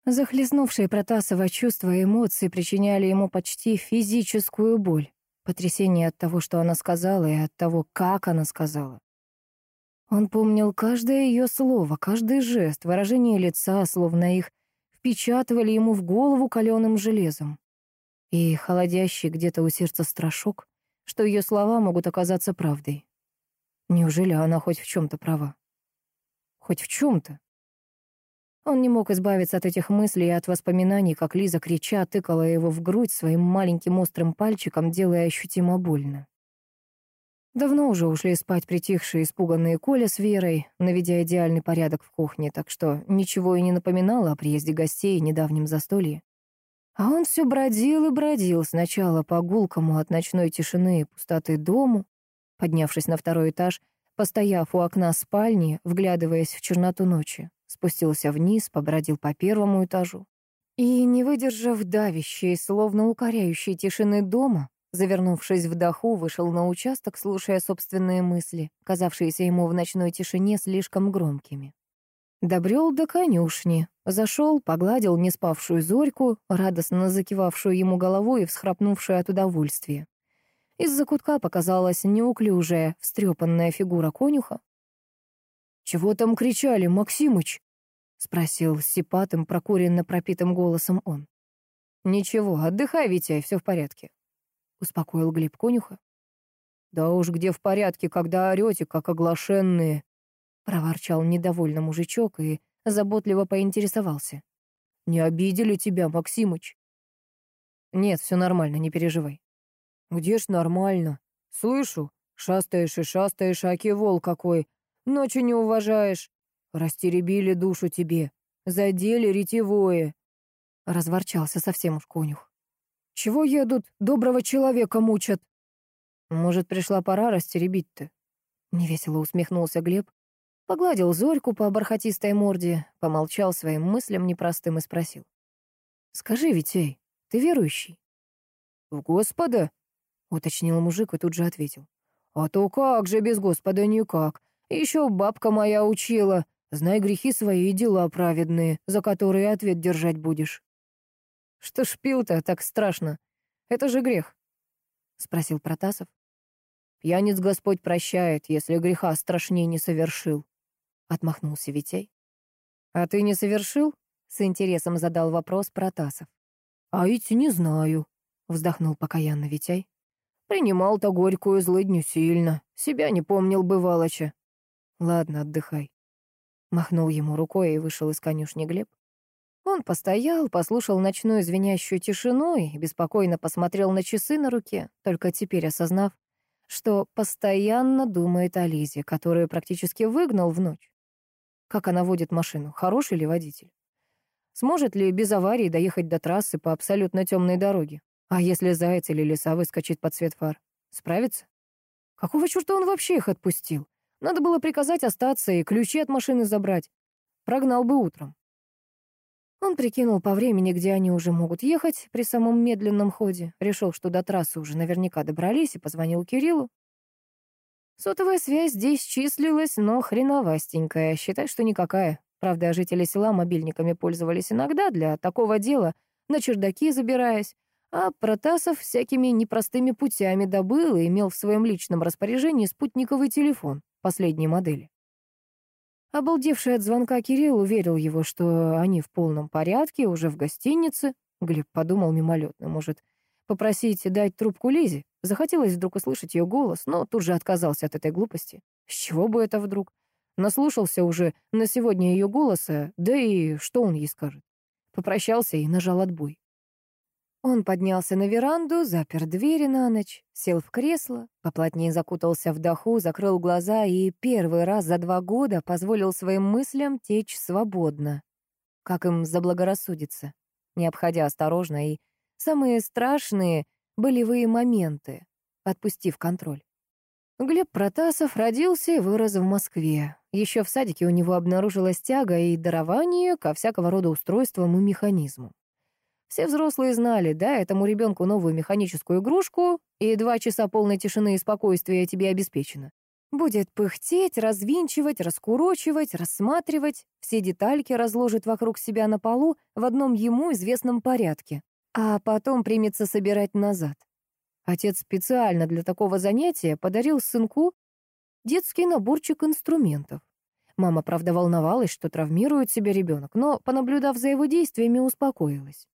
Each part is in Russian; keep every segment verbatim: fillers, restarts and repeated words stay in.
Захлестнувшие Протасова чувства и эмоции причиняли ему почти физическую боль. Потрясение от того, что она сказала, и от того, как она сказала. Он помнил каждое ее слово, каждый жест, выражение лица, словно их впечатывали ему в голову каленым железом. И холодящий где-то у сердца страшок, что ее слова могут оказаться правдой. Неужели она хоть в чем-то права? Хоть в чем-то? Он не мог избавиться от этих мыслей и от воспоминаний, как Лиза, крича, тыкала его в грудь своим маленьким острым пальчиком, делая ощутимо больно. Давно уже ушли спать притихшие испуганные Коля с Верой, наведя идеальный порядок в кухне, так что ничего и не напоминало о приезде гостей и недавнем застолье. А он все бродил и бродил сначала по гулкому от ночной тишины и пустоты дому, поднявшись на второй этаж, постояв у окна спальни, вглядываясь в черноту ночи, спустился вниз, побродил по первому этажу. И, не выдержав давящей, словно укоряющей тишины дома, завернувшись в даху, вышел на участок, слушая собственные мысли, казавшиеся ему в ночной тишине слишком громкими. Добрел до конюшни, зашел, погладил неспавшую Зорьку, радостно закивавшую ему головой и всхрапнувшую от удовольствия. Из-за кутка показалась неуклюжая, встрепанная фигура конюха. «Чего там кричали, Максимыч?» — спросил сипатым, прокуренно пропитым голосом он. «Ничего, отдыхай, Витя, все в порядке», — успокоил Глеб конюха. «Да уж где в порядке, когда орете, как оглашенные», — проворчал недовольно мужичок и заботливо поинтересовался. «Не обидели тебя, Максимыч?» «Нет, все нормально, не переживай». «Где ж нормально? Слышу, шастаешь и шастаешь, аки вол какой. Ночью не уважаешь. Растеребили душу тебе. Задели ретевое». Разворчался совсем уж конюх. «Чего едут, доброго человека мучат?» «Может, пришла пора растеребить-то?» Невесело усмехнулся Глеб. Погладил Зорьку по бархатистой морде, помолчал своим мыслям непростым и спросил. «Скажи, Витей, ты верующий?» «В Господа?» — уточнил мужик и тут же ответил. «А то как же без Господа никак. Еще бабка моя учила. Знай грехи свои и дела праведные, за которые ответ держать будешь». «Что ж пил-то так страшно? Это же грех», — спросил Протасов. «Пьяниц Господь прощает, если греха страшней не совершил», — отмахнулся Витей. «А ты не совершил?» — с интересом задал вопрос Протасов. «А идти не знаю», — вздохнул покаянно Витей. «Принимал-то горькую злыдню сильно, себя не помнил бывалоча». «Ладно, отдыхай», — махнул ему рукой и вышел из конюшни Глеб. Он постоял, послушал ночную звенящую тишину и беспокойно посмотрел на часы на руке, только теперь осознав, что постоянно думает о Лизе, которую практически выгнал в ночь. Как она водит машину, хороший ли водитель? Сможет ли без аварии доехать до трассы по абсолютно темной дороге? А если заяц или лиса выскочит под свет фар? Справится? Какого черта он вообще их отпустил? Надо было приказать остаться и ключи от машины забрать. Прогнал бы утром. Он прикинул по времени, где они уже могут ехать при самом медленном ходе, решил, что до трассы уже наверняка добрались, и позвонил Кириллу. Сотовая связь здесь числилась, но хреновастенькая, считай, что никакая. Правда, жители села мобильниками пользовались иногда для такого дела, на чердаки забираясь, а Протасов всякими непростыми путями добыл и имел в своем личном распоряжении спутниковый телефон последней модели. Обалдевший от звонка Кирилл уверил его, что они в полном порядке, уже в гостинице. Глеб подумал мимолетно, может, попросить дать трубку Лизе. Захотелось вдруг услышать ее голос, но тут же отказался от этой глупости. С чего бы это вдруг? Наслушался уже на сегодня ее голоса, да и что он ей скажет? Попрощался и нажал отбой. Он поднялся на веранду, запер двери на ночь, сел в кресло, поплотнее закутался в даху, закрыл глаза и первый раз за два года позволил своим мыслям течь свободно, как им заблагорассудится, не обходя осторожно и самые страшные болевые моменты, отпустив контроль. Глеб Протасов родился и вырос в Москве. Еще в садике у него обнаружилась тяга и дарование ко всякого рода устройствам и механизмам. Все взрослые знали, да, этому ребенку новую механическую игрушку, и два часа полной тишины и спокойствия тебе обеспечено. Будет пыхтеть, развинчивать, раскурочивать, рассматривать, все детальки разложит вокруг себя на полу в одном ему известном порядке, а потом примется собирать назад. Отец специально для такого занятия подарил сынку детский наборчик инструментов. Мама, правда, волновалась, что травмирует себя ребенок, но, понаблюдав за его действиями, успокоилась.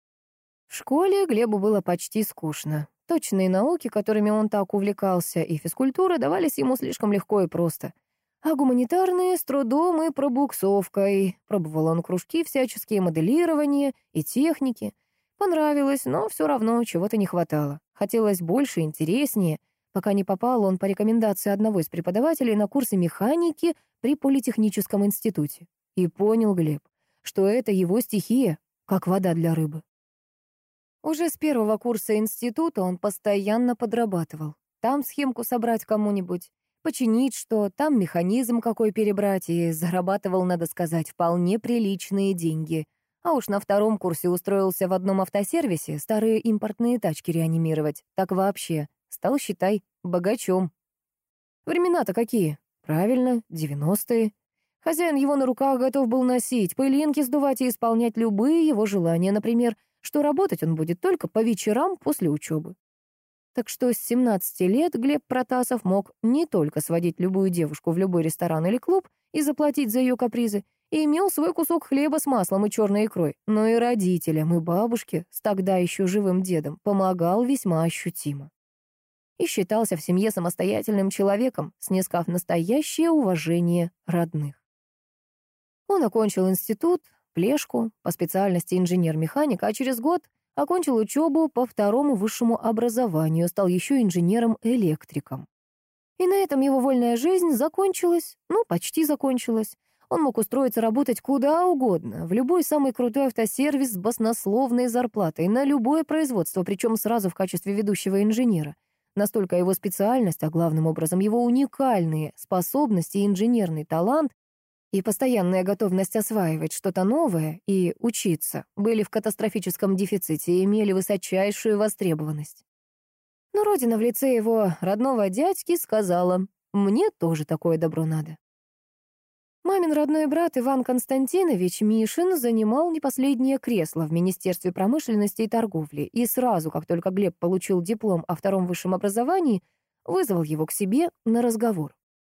В школе Глебу было почти скучно. Точные науки, которыми он так увлекался, и физкультура давались ему слишком легко и просто. А гуманитарные с трудом и пробуксовкой. Пробовал он кружки всяческие, моделирование и техники. Понравилось, но все равно чего-то не хватало. Хотелось больше, интереснее. Пока не попал он по рекомендации одного из преподавателей на курсы механики при Политехническом институте. И понял Глеб, что это его стихия, как вода для рыбы. Уже с первого курса института он постоянно подрабатывал. Там схемку собрать кому-нибудь, починить что, там механизм какой перебрать, и зарабатывал, надо сказать, вполне приличные деньги. А уж на втором курсе устроился в одном автосервисе старые импортные тачки реанимировать. Так вообще, стал, считай, богачом. Времена-то какие? Правильно, девяностые. Хозяин его на руках готов был носить, пылинки сдувать и исполнять любые его желания, например, что работать он будет только по вечерам после учебы. Так что с семнадцати лет Глеб Протасов мог не только сводить любую девушку в любой ресторан или клуб и заплатить за ее капризы, и имел свой кусок хлеба с маслом и черной икрой, но и родителям, и бабушке с тогда еще живым дедом помогал весьма ощутимо. И считался в семье самостоятельным человеком, снискав настоящее уважение родных. Он окончил институт, Плешку, по специальности инженер-механик, а через год окончил учебу по второму высшему образованию, стал еще инженером-электриком. И на этом его вольная жизнь закончилась, ну, почти закончилась. Он мог устроиться работать куда угодно, в любой самый крутой автосервис с баснословной зарплатой, на любое производство, причем сразу в качестве ведущего инженера. Настолько его специальность, а главным образом его уникальные способности и инженерный талант, и постоянная готовность осваивать что-то новое и учиться были в катастрофическом дефиците и имели высочайшую востребованность. Но родина в лице его родного дядьки сказала: «Мне тоже такое добро надо». Мамин родной брат Иван Константинович Мишин занимал не последнее кресло в Министерстве промышленности и торговли, и сразу, как только Глеб получил диплом о втором высшем образовании, вызвал его к себе на разговор.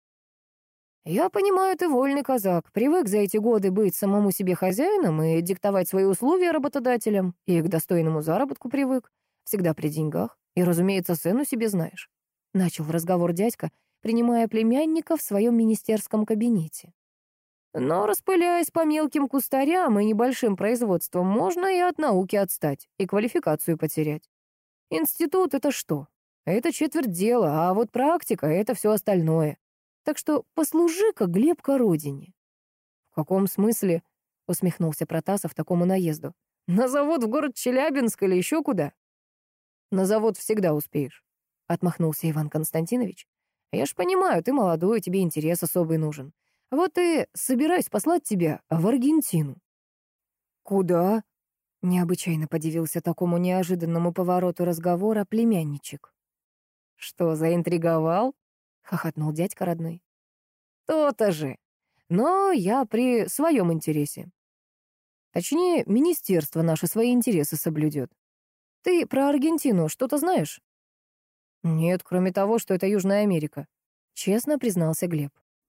«Я понимаю, ты вольный казак, привык за эти годы быть самому себе хозяином и диктовать свои условия работодателям, и к достойному заработку привык, всегда при деньгах, и, разумеется, цену себе знаешь». Начал разговор дядька, принимая племянника в своем министерском кабинете. «Но, распыляясь по мелким кустарям и небольшим производствам, можно и от науки отстать, и квалификацию потерять. Институт — это что? Это четверть дела, а вот практика — это все остальное. Так что послужи-ка, Глебка, родине». «В каком смысле?» — усмехнулся Протасов такому наезду. «На завод в город Челябинск или еще куда?» «На завод всегда успеешь», — отмахнулся Иван Константинович. «Я ж понимаю, ты молодой, тебе интерес особый нужен. Вот и собираюсь послать тебя в Аргентину». «Куда?» — необычайно подивился такому неожиданному повороту разговора племянничек. «Что, заинтриговал?» — хохотнул дядька родной. «То-то же. Но я при своем интересе. Точнее, министерство наше свои интересы соблюдет. Ты про Аргентину что-то знаешь?» «Нет, кроме того, что это Южная Америка», — честно признался Глеб.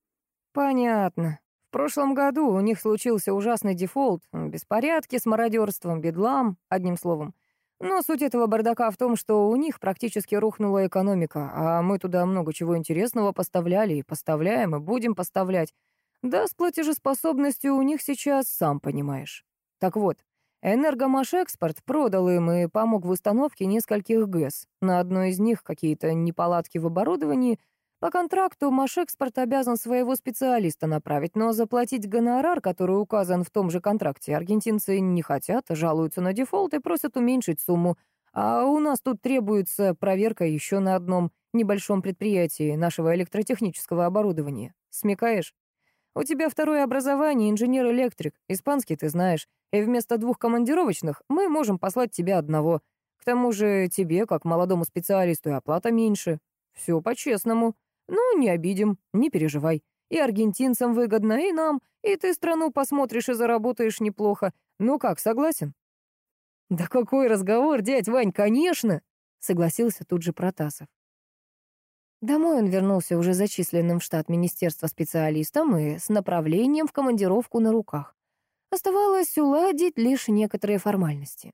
«Понятно. В прошлом году у них случился ужасный дефолт, беспорядки с мародерством, бедлам, одним словом. Но суть этого бардака в том, что у них практически рухнула экономика, а мы туда много чего интересного поставляли и поставляем, и будем поставлять. Да, с платежеспособностью у них сейчас, сам понимаешь. Так вот, Энергомашэкспорт продал им и помог в установке нескольких ГЭС. На одной из них какие-то неполадки в оборудовании. По контракту Машэкспорт обязан своего специалиста направить, но заплатить гонорар, который указан в том же контракте, аргентинцы не хотят, жалуются на дефолт и просят уменьшить сумму. А у нас тут требуется проверка еще на одном небольшом предприятии нашего электротехнического оборудования. Смекаешь? У тебя второе образование, инженер-электрик, испанский ты знаешь, и вместо двух командировочных мы можем послать тебя одного. К тому же тебе, как молодому специалисту, и оплата меньше. Все по-честному. Ну, не обидим, не переживай. И аргентинцам выгодно, и нам, и ты страну посмотришь и заработаешь неплохо. Ну как, согласен?» «Да какой разговор, дядь Вань, конечно!» — согласился тут же Протасов. Домой он вернулся уже зачисленным в штат министерства специалистом и с направлением в командировку на руках. Оставалось уладить лишь некоторые формальности.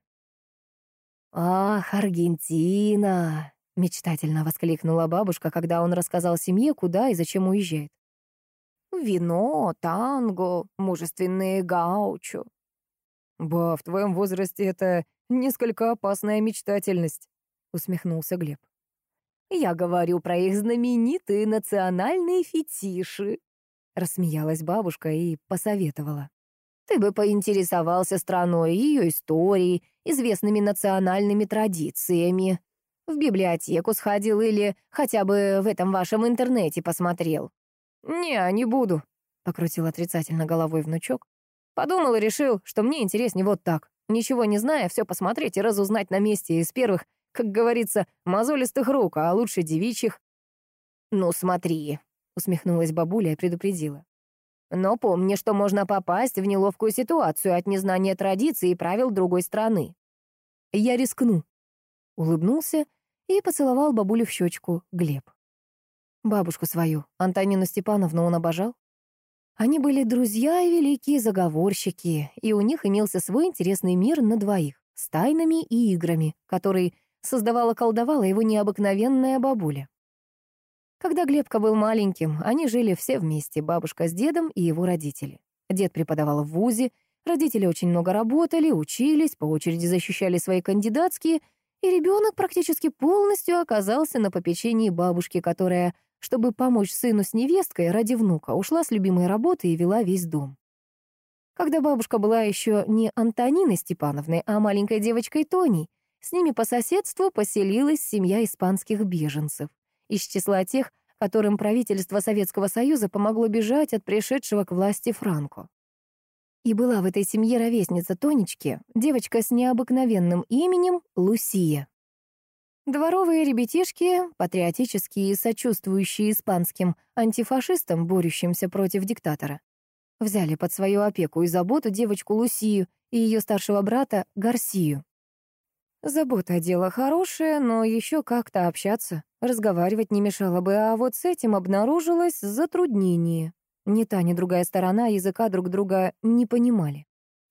«Ах, Аргентина!» — мечтательно воскликнула бабушка, когда он рассказал семье, куда и зачем уезжает. «Вино, танго, мужественные гаучо». «Ба, в твоем возрасте это несколько опасная мечтательность», — усмехнулся Глеб. «Я говорю про их знаменитые национальные фетиши», — рассмеялась бабушка и посоветовала. «Ты бы поинтересовался страной, ее историей, известными национальными традициями. В библиотеку сходил или хотя бы в этом вашем интернете посмотрел». «Не, не буду», — покрутил отрицательно головой внучок. «Подумал и решил, что мне интереснее вот так, ничего не зная, все посмотреть и разузнать на месте из первых, как говорится, мозолистых рук, а лучше девичьих». «Ну смотри», — усмехнулась бабуля и предупредила. «Но помни, что можно попасть в неловкую ситуацию от незнания традиций и правил другой страны». «Я рискну», — улыбнулся и поцеловал бабулю в щечку Глеб. Бабушку свою, Антонину Степановну, он обожал. Они были друзья и великие заговорщики, и у них имелся свой интересный мир на двоих, с тайнами и играми, который создавала-колдовала его необыкновенная бабуля. Когда Глебка был маленьким, они жили все вместе, бабушка с дедом и его родители. Дед преподавал в вузе, родители очень много работали, учились, по очереди защищали свои кандидатские, и ребенок практически полностью оказался на попечении бабушки, которая, чтобы помочь сыну с невесткой ради внука, ушла с любимой работы и вела весь дом. Когда бабушка была еще не Антониной Степановной, а маленькой девочкой Тоней, с ними по соседству поселилась семья испанских беженцев, из числа тех, которым правительство Советского Союза помогло бежать от пришедшего к власти Франко. И была в этой семье ровесница Тонечки, девочка с необыкновенным именем Лусия. Дворовые ребятишки, патриотические и сочувствующие испанским антифашистам, борющимся против диктатора, взяли под свою опеку и заботу девочку Лусию и ее старшего брата Гарсию. Забота — дело хорошее, но еще как-то общаться, разговаривать не мешало бы, а вот с этим обнаружилось затруднение. Ни та, ни другая сторона языка друг друга не понимали.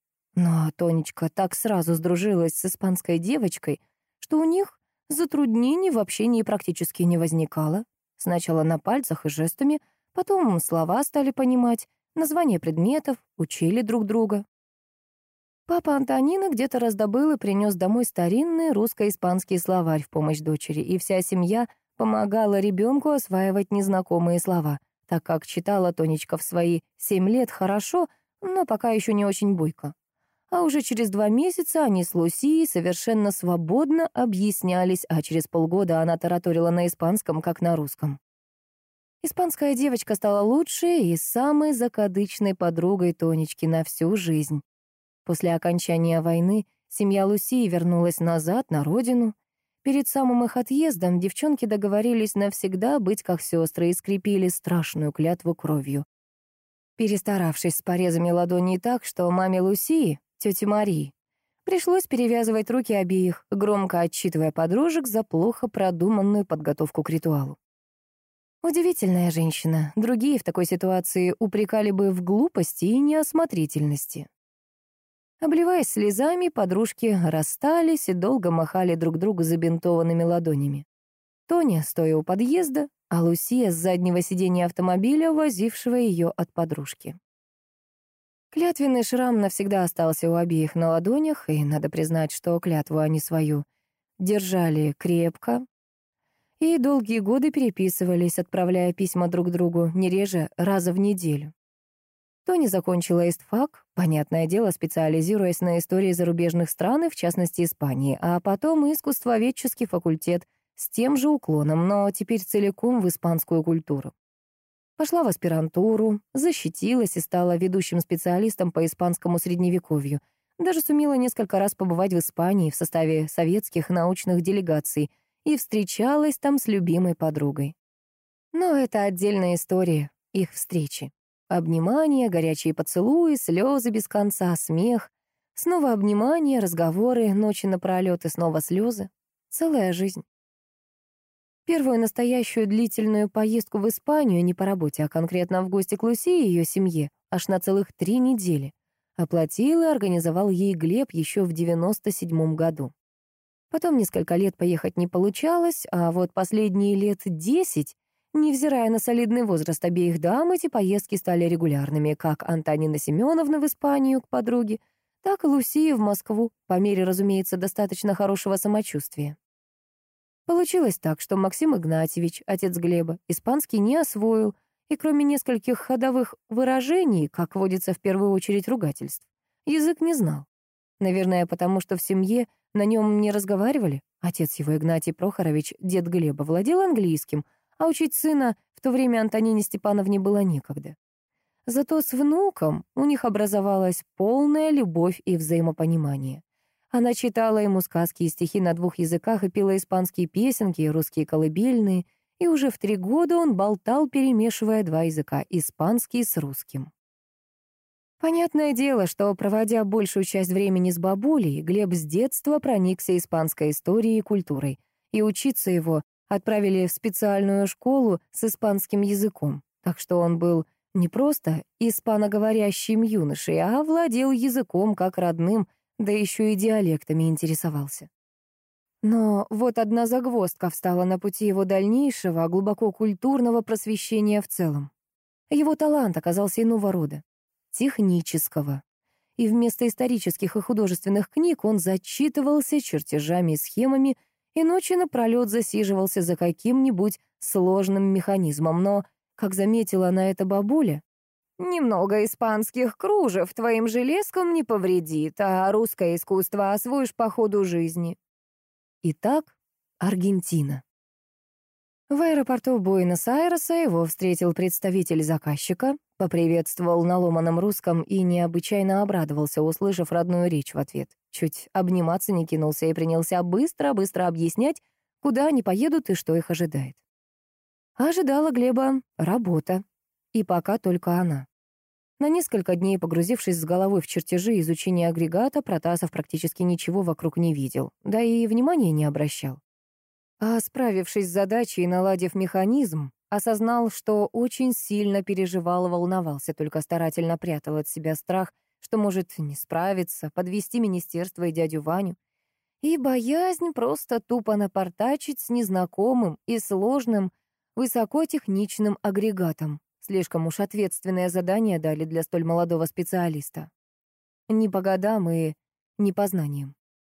Но Тонечка так сразу сдружилась с испанской девочкой, что у них затруднений в общении практически не возникало. Сначала на пальцах и жестами, потом слова стали понимать, названия предметов, учили друг друга. Папа Антонины где-то раздобыл и принес домой старинный русско-испанский словарь в помощь дочери, и вся семья помогала ребенку осваивать незнакомые слова, так как читала Тонечка в свои семь лет хорошо, но пока еще не очень бойко. А уже через два месяца они с Лусией совершенно свободно объяснялись, а через полгода она тараторила на испанском, как на русском. Испанская девочка стала лучшей и самой закадычной подругой Тонечки на всю жизнь. После окончания войны семья Лусии вернулась назад, на родину. Перед самым их отъездом девчонки договорились навсегда быть как сестры и скрепили страшную клятву кровью. Перестаравшись с порезами ладоней так, что маме Лусии, тете Марии, пришлось перевязывать руки обеих, громко отчитывая подружек за плохо продуманную подготовку к ритуалу. Удивительная женщина, другие в такой ситуации упрекали бы в глупости и неосмотрительности. Обливаясь слезами, подружки расстались и долго махали друг другу забинтованными ладонями. Тоня, стоя у подъезда, а Лусия с заднего сиденья автомобиля, возившего ее от подружки. Клятвенный шрам навсегда остался у обеих на ладонях, и надо признать, что клятву они свою держали крепко и долгие годы переписывались, отправляя письма друг другу не реже раза в неделю. Тони закончила истфак, понятное дело, специализируясь на истории зарубежных стран, и в частности Испании, а потом искусствоведческий факультет с тем же уклоном, но теперь целиком в испанскую культуру. Пошла в аспирантуру, защитилась и стала ведущим специалистом по испанскому средневековью. Даже сумела несколько раз побывать в Испании в составе советских научных делегаций и встречалась там с любимой подругой. Но это отдельная история их встречи. Обнимания, горячие поцелуи, слезы без конца, смех. Снова обнимания, разговоры, ночи напролет и снова слезы. Целая жизнь. Первую настоящую длительную поездку в Испанию, не по работе, а конкретно в гости к Луси и ее семье, аж на целых три недели, оплатил и организовал ей Глеб еще в девяносто седьмом году. Потом несколько лет поехать не получалось, а вот последние лет десять, невзирая на солидный возраст обеих дам, эти поездки стали регулярными, как Антонина Семеновна в Испанию к подруге, так и Лусия в Москву, по мере, разумеется, достаточно хорошего самочувствия. Получилось так, что Максим Игнатьевич, отец Глеба, испанский не освоил, и кроме нескольких ходовых выражений, как водится в первую очередь ругательств, язык не знал. Наверное, потому что в семье на нем не разговаривали. Отец его, Игнатий Прохорович, дед Глеба, владел английским, а учить сына в то время Антонине Степановне было некогда. Зато с внуком у них образовалась полная любовь и взаимопонимание. Она читала ему сказки и стихи на двух языках и пела испанские песенки и русские колыбельные, и уже в три года он болтал, перемешивая два языка — испанский с русским. Понятное дело, что, проводя большую часть времени с бабулей, Глеб с детства проникся испанской историей и культурой, и учиться его отправили в специальную школу с испанским языком, так что он был не просто испаноговорящим юношей, а владел языком как родным, да еще и диалектами интересовался. Но вот одна загвоздка встала на пути его дальнейшего, глубоко культурного просвещения в целом. Его талант оказался иного рода — технического. И вместо исторических и художественных книг он зачитывался чертежами и схемами и ночи напролет засиживался за каким-нибудь сложным механизмом. Но, как заметила на это бабуля, «Немного испанских кружев твоим железкам не повредит, а русское искусство освоишь по ходу жизни». Итак, Аргентина. В аэропорту Буэнос-Айреса его встретил представитель заказчика, поприветствовал на ломаном русском и необычайно обрадовался, услышав родную речь в ответ. Чуть обниматься не кинулся и принялся быстро-быстро объяснять, куда они поедут и что их ожидает. Ожидала Глеба работа, и пока только она. На несколько дней, погрузившись с головой в чертежи изучения агрегата, Протасов практически ничего вокруг не видел, да и внимания не обращал. А справившись с задачей и наладив механизм, осознал, что очень сильно переживал и волновался, только старательно прятал от себя страх, что может не справиться, подвести министерство и дядю Ваню, и боязнь просто тупо напортачить с незнакомым и сложным, высокотехничным агрегатом. Слишком уж ответственное задание дали для столь молодого специалиста. Не по годам и не по знаниям.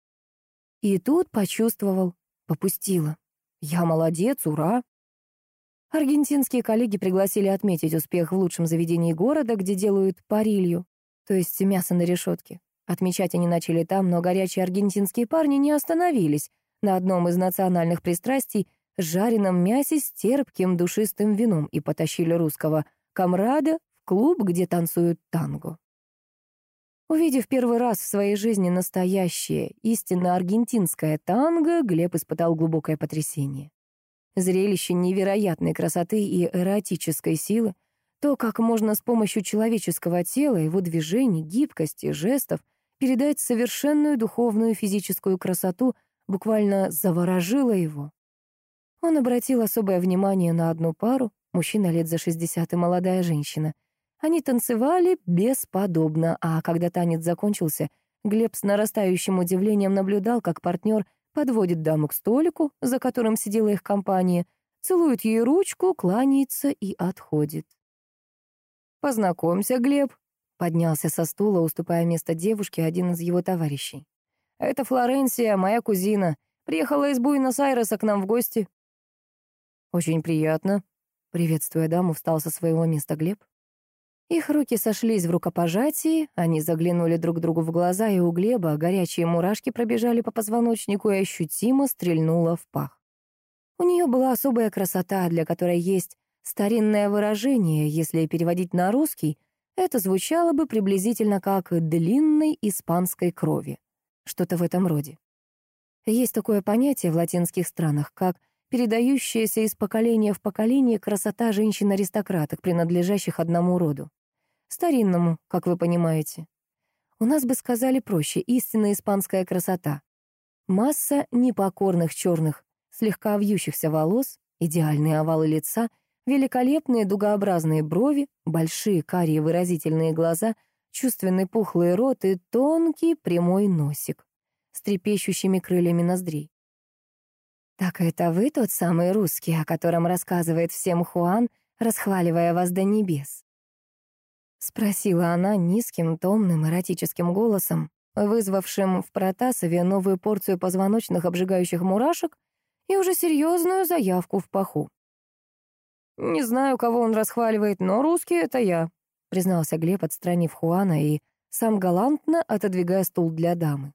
И тут почувствовал, попустило. Я молодец, ура! Аргентинские коллеги пригласили отметить успех в лучшем заведении города, где делают парилью, то есть мясо на решетке. Отмечать они начали там, но горячие аргентинские парни не остановились на одном из национальных пристрастий — жареном мясе с терпким душистым вином и потащили русского комрада в клуб, где танцуют танго. Увидев первый раз в своей жизни настоящее, истинно аргентинское танго, Глеб испытал глубокое потрясение. Зрелище невероятной красоты и эротической силы, то, как можно с помощью человеческого тела, его движений, гибкости, жестов передать совершенную духовную и физическую красоту, буквально заворожило его. Он обратил особое внимание на одну пару, мужчина лет за шестьдесят и молодая женщина. Они танцевали бесподобно, а когда танец закончился, Глеб с нарастающим удивлением наблюдал, как партнер подводит даму к столику, за которым сидела их компания, целует ей ручку, кланяется и отходит. «Познакомься, Глеб», — поднялся со стула, уступая место девушке один из его товарищей. «Это Флоренсия, моя кузина. Приехала из Буэнос-Айреса к нам в гости». «Очень приятно», — приветствуя даму, встал со своего места Глеб. Их руки сошлись в рукопожатии, они заглянули друг другу в глаза, и у Глеба горячие мурашки пробежали по позвоночнику и ощутимо стрельнуло в пах. У нее была особая красота, для которой есть старинное выражение, если переводить на русский, это звучало бы приблизительно как «длинной испанской крови». Что-то в этом роде. Есть такое понятие в латинских странах, как передающаяся из поколения в поколение красота женщин-аристократок, принадлежащих одному роду. Старинному, как вы понимаете. У нас бы сказали проще, истинная испанская красота. Масса непокорных черных, слегка вьющихся волос, идеальные овалы лица, великолепные дугообразные брови, большие карие выразительные глаза, чувственный пухлый рот и тонкий прямой носик с трепещущими крыльями ноздрей. «Так это вы тот самый русский, о котором рассказывает всем Хуан, расхваливая вас до небес?» — спросила она низким, томным, эротическим голосом, вызвавшим в Протасове новую порцию позвоночных обжигающих мурашек и уже серьезную заявку в паху. «Не знаю, кого он расхваливает, но русский — это я», — признался Глеб, отстранив Хуана и сам галантно отодвигая стул для дамы.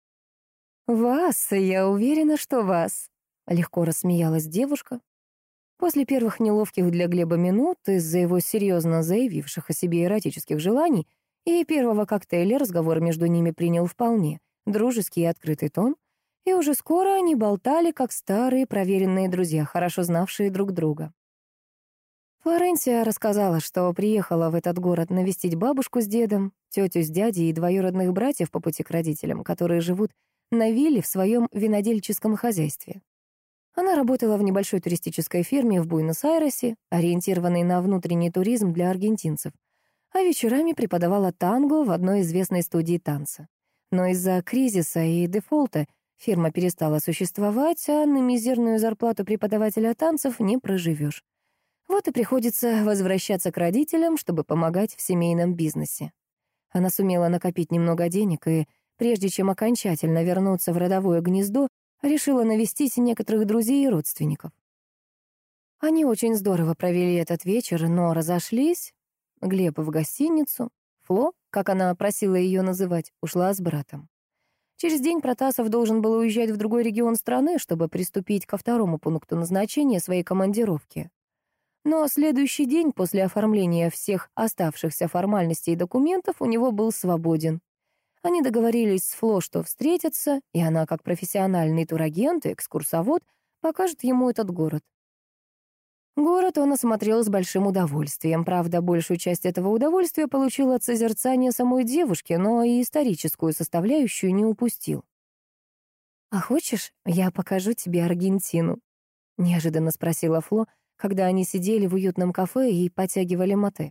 «Вас, я уверена, что вас», — легко рассмеялась девушка. После первых неловких для Глеба минут из-за его серьезно заявивших о себе эротических желаний и первого коктейля разговор между ними принял вполне дружеский и открытый тон, и уже скоро они болтали, как старые проверенные друзья, хорошо знавшие друг друга. Флоренция рассказала, что приехала в этот город навестить бабушку с дедом, тетю с дядей и двоюродных братьев по пути к родителям, которые живут на вилле в своем винодельческом хозяйстве. Она работала в небольшой туристической фирме в Буэнос-Айресе, ориентированной на внутренний туризм для аргентинцев, а вечерами преподавала танго в одной известной студии танца. Но из-за кризиса и дефолта фирма перестала существовать, а на мизерную зарплату преподавателя танцев не проживешь. Вот и приходится возвращаться к родителям, чтобы помогать в семейном бизнесе. Она сумела накопить немного денег и, прежде чем окончательно вернуться в родовое гнездо, решила навестить некоторых друзей и родственников. Они очень здорово провели этот вечер, но разошлись. Глеб в гостиницу, Фло, как она просила ее называть, ушла с братом. Через день Протасов должен был уезжать в другой регион страны, чтобы приступить ко второму пункту назначения своей командировки. Но следующий день после оформления всех оставшихся формальностей и документов у него был свободен. Они договорились с Фло, что встретятся, и она, как профессиональный турагент и экскурсовод, покажет ему этот город. Город он осмотрел с большим удовольствием. Правда, большую часть этого удовольствия получил от созерцания самой девушки, но и историческую составляющую не упустил. «А хочешь, я покажу тебе Аргентину?» — неожиданно спросила Фло, когда они сидели в уютном кафе и потягивали мате.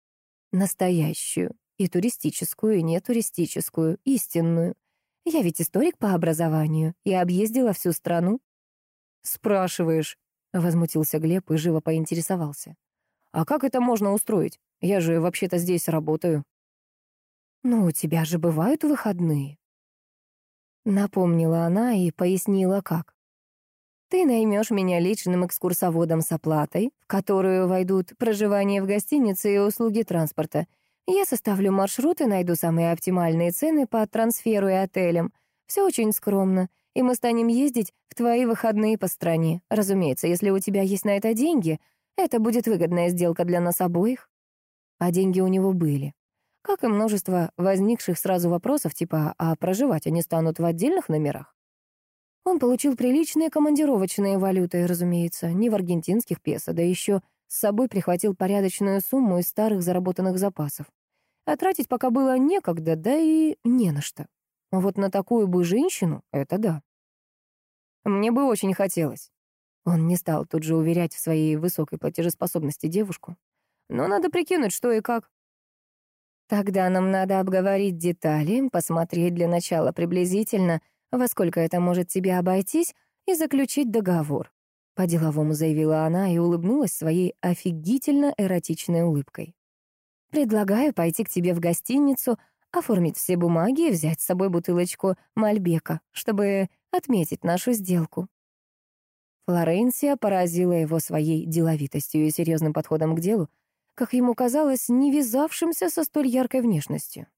«Настоящую. И туристическую, и нетуристическую, истинную. Я ведь историк по образованию и объездила всю страну». «Спрашиваешь», — возмутился Глеб и живо поинтересовался. «А как это можно устроить? Я же вообще-то здесь работаю». «Ну, у тебя же бывают выходные». Напомнила она и пояснила, как. «Ты наймешь меня личным экскурсоводом с оплатой, в которую войдут проживание в гостинице и услуги транспорта. Я составлю маршрут и найду самые оптимальные цены по трансферу и отелям. Все очень скромно, и мы станем ездить в твои выходные по стране. Разумеется, если у тебя есть на это деньги, это будет выгодная сделка для нас обоих». А деньги у него были. Как и множество возникших сразу вопросов, типа, а проживать они станут в отдельных номерах? Он получил приличные командировочные валюты, разумеется, не в аргентинских песо, да еще с собой прихватил порядочную сумму из старых заработанных запасов. А тратить пока было некогда, да и не на что. Вот на такую бы женщину — это да. Мне бы очень хотелось. Он не стал тут же уверять в своей высокой платежеспособности девушку. Но надо прикинуть, что и как. Тогда нам надо обговорить детали, посмотреть для начала приблизительно, во сколько это может тебе обойтись, и заключить договор. По-деловому заявила она и улыбнулась своей офигительно эротичной улыбкой. «Предлагаю пойти к тебе в гостиницу, оформить все бумаги и взять с собой бутылочку мальбека, чтобы отметить нашу сделку». Флоренция поразила его своей деловитостью и серьезным подходом к делу, как ему казалось, не вязавшимся со столь яркой внешностью.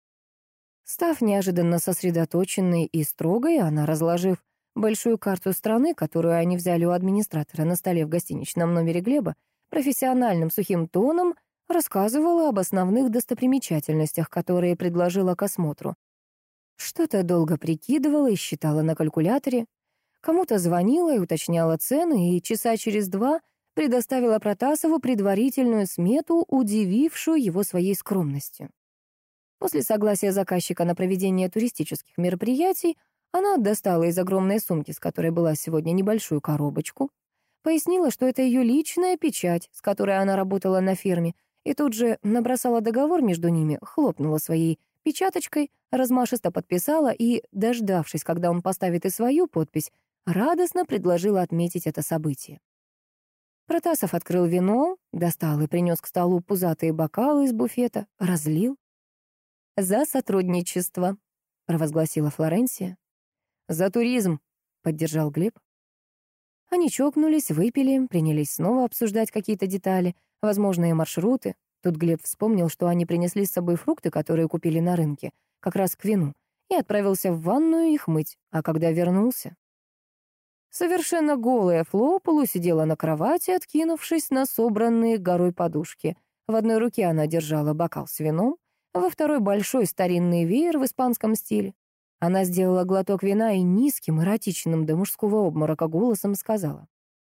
Став неожиданно сосредоточенной и строгой, она, разложив большую карту страны, которую они взяли у администратора на столе в гостиничном номере Глеба, профессиональным сухим тоном рассказывала об основных достопримечательностях, которые предложила к осмотру. Что-то долго прикидывала и считала на калькуляторе. Кому-то звонила и уточняла цены, и часа через два предоставила Протасову предварительную смету, удивившую его своей скромностью. После согласия заказчика на проведение туристических мероприятий она достала из огромной сумки, с которой была сегодня, небольшую коробочку, пояснила, что это ее личная печать, с которой она работала на ферме, и тут же набросала договор между ними, хлопнула своей печаточкой, размашисто подписала и, дождавшись, когда он поставит и свою подпись, радостно предложила отметить это событие. Протасов открыл вино, достал и принес к столу пузатые бокалы из буфета, разлил. «За сотрудничество», — провозгласила Флоренсия. «За туризм», — поддержал Глеб. Они чокнулись, выпили, принялись снова обсуждать какие-то детали, возможные маршруты. Тут Глеб вспомнил, что они принесли с собой фрукты, которые купили на рынке, как раз к вину, и отправился в ванную их мыть, а когда вернулся... Совершенно голая Фло полусидела на кровати, откинувшись на собранные горой подушки. В одной руке она держала бокал с вином, во второй — большой старинный веер в испанском стиле. Она сделала глоток вина и низким, эротичным до мужского обморока голосом сказала: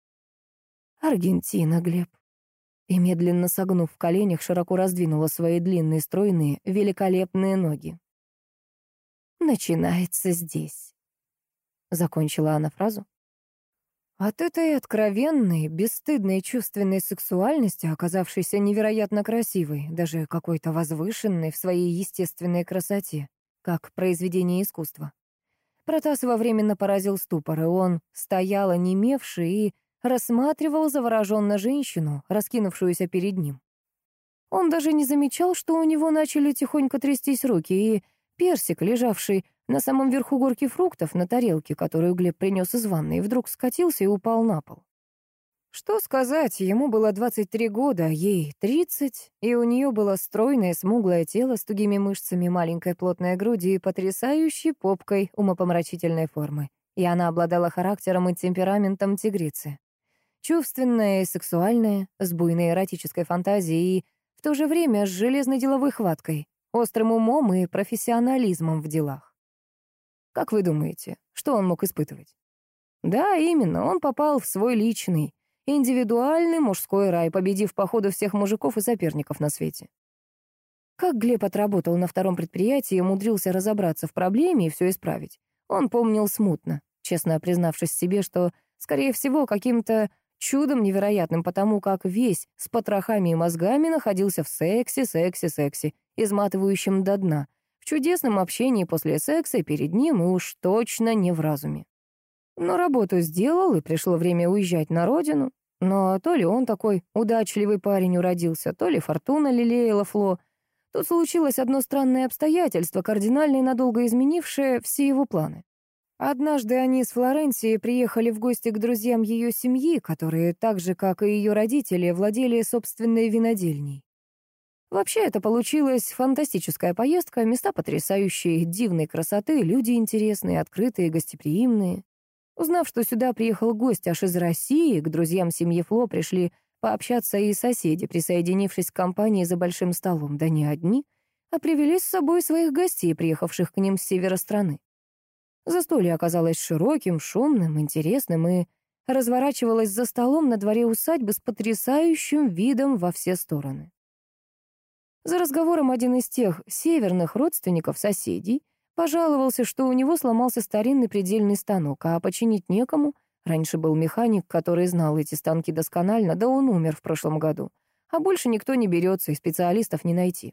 «Аргентина, Глеб». И, медленно согнув в коленях, широко раздвинула свои длинные, стройные, великолепные ноги. «Начинается здесь», — закончила она фразу. От этой откровенной, бесстыдной чувственной сексуальности, оказавшейся невероятно красивой, даже какой-то возвышенной в своей естественной красоте, как произведение искусства, Протасова временно поразил ступор, и он стоял онемевший и рассматривал завороженно женщину, раскинувшуюся перед ним. Он даже не замечал, что у него начали тихонько трястись руки, и персик, лежавший на самом верху горки фруктов на тарелке, которую Глеб принес из ванной, вдруг скатился и упал на пол. Что сказать, ему было двадцать три года, а ей тридцать, и у нее было стройное, смуглое тело с тугими мышцами, маленькой плотной грудью и потрясающей попкой умопомрачительной формы. И она обладала характером и темпераментом тигрицы. Чувственная и сексуальная, с буйной эротической фантазией и в то же время с железной деловой хваткой, острым умом и профессионализмом в делах. Как вы думаете, что он мог испытывать? Да, именно, он попал в свой личный, индивидуальный мужской рай, победив по ходу всех мужиков и соперников на свете. Как Глеб отработал на втором предприятии и умудрился разобраться в проблеме и все исправить, он помнил смутно, честно признавшись себе, что, скорее всего, каким-то чудом невероятным, потому как весь с потрохами и мозгами находился в сексе, сексе, сексе, изматывающем до дна, в чудесном общении после секса перед ним и уж точно не в разуме. Но работу сделал, и пришло время уезжать на родину. Но то ли он такой удачливый парень уродился, то ли фортуна лелеяла Фло. Тут случилось одно странное обстоятельство, кардинально и надолго изменившее все его планы. Однажды они с Флоренцией приехали в гости к друзьям ее семьи, которые, так же, как и ее родители, владели собственной винодельней. Вообще, это получилась фантастическая поездка, места потрясающие, дивной красоты, люди интересные, открытые, гостеприимные. Узнав, что сюда приехал гость аж из России, к друзьям семьи Фло пришли пообщаться и соседи, присоединившись к компании за большим столом, да не одни, а привели с собой своих гостей, приехавших к ним с севера страны. Застолье оказалось широким, шумным, интересным и разворачивалось за столом на дворе усадьбы с потрясающим видом во все стороны. За разговором один из тех северных родственников соседей пожаловался, что у него сломался старинный предельный станок, а починить некому. Раньше был механик, который знал эти станки досконально, да он умер в прошлом году. А больше никто не берется, и специалистов не найти.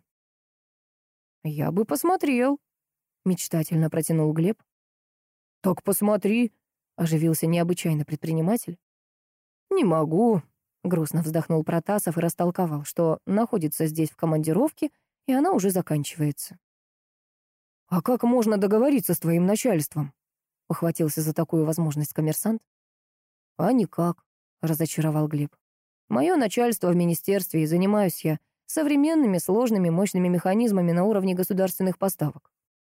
«Я бы посмотрел», — мечтательно протянул Глеб. «Так посмотри», — оживился необычайно предприниматель. «Не могу», — грустно вздохнул Протасов и растолковал, что находится здесь в командировке, и она уже заканчивается. «А как можно договориться с твоим начальством?» — ухватился за такую возможность коммерсант. «А никак», — разочаровал Глеб. «Мое начальство в министерстве, и занимаюсь я современными, сложными, мощными механизмами на уровне государственных поставок».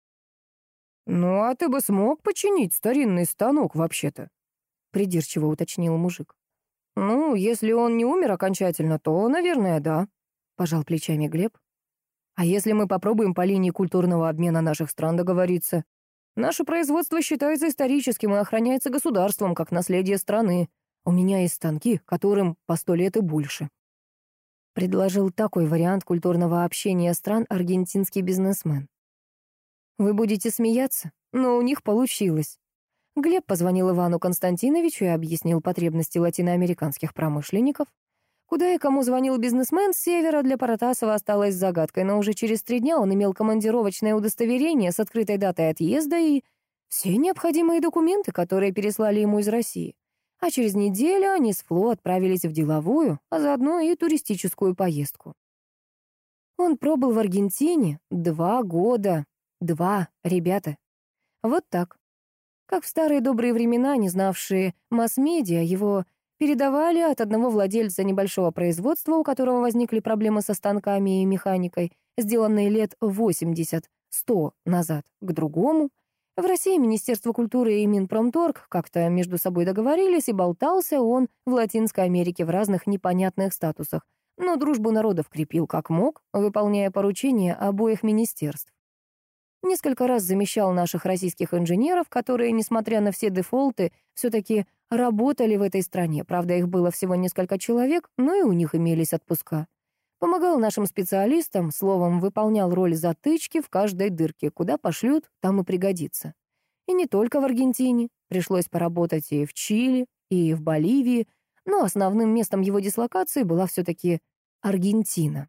«Ну, а ты бы смог починить старинный станок, вообще-то?» — придирчиво уточнил мужик. «Ну, если он не умер окончательно, то, наверное, да», — пожал плечами Глеб. «А если мы попробуем по линии культурного обмена наших стран договориться?» Наше производство считается историческим и охраняется государством как наследие страны. У меня есть станки, которым по сто лет и больше. Предложил такой вариант культурного общения стран аргентинский бизнесмен. Вы будете смеяться, но у них получилось. Глеб позвонил Ивану Константиновичу и объяснил потребности латиноамериканских промышленников. Куда и кому звонил бизнесмен с севера, для Паратасова осталось загадкой, но уже через три дня он имел командировочное удостоверение с открытой датой отъезда и все необходимые документы, которые переслали ему из России. А через неделю они с Фло отправились в деловую, а заодно и туристическую поездку. Он пробыл в Аргентине два года. Два, ребята. Вот так. Как в старые добрые времена, не знавшие масс-медиа, его передавали от одного владельца небольшого производства, у которого возникли проблемы со станками и механикой, сделанные лет восемьдесят-сто назад, к другому. В России Министерство культуры и Минпромторг как-то между собой договорились, и болтался он в Латинской Америке в разных непонятных статусах, но дружбу народов крепил как мог, выполняя поручения обоих министерств. Несколько раз замещал наших российских инженеров, которые, несмотря на все дефолты, все-таки работали в этой стране. Правда, их было всего несколько человек, но и у них имелись отпуска. Помогал нашим специалистам, словом, выполнял роль затычки в каждой дырке. Куда пошлют, там и пригодится. И не только в Аргентине. Пришлось поработать и в Чили, и в Боливии, но основным местом его дислокации была все-таки Аргентина.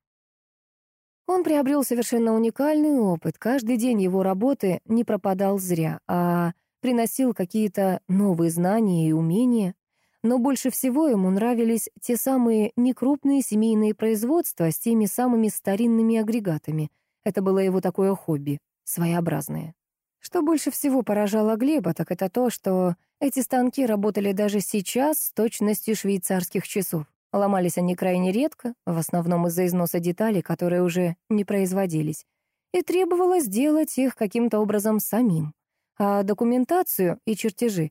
Он приобрел совершенно уникальный опыт. Каждый день его работы не пропадал зря, а приносил какие-то новые знания и умения. Но больше всего ему нравились те самые некрупные семейные производства с теми самыми старинными агрегатами. Это было его такое хобби, своеобразное. Что больше всего поражало Глеба, так это то, что эти станки работали даже сейчас с точностью швейцарских часов. Ломались они крайне редко, в основном из-за износа деталей, которые уже не производились, и требовалось сделать их каким-то образом самим. А документацию и чертежи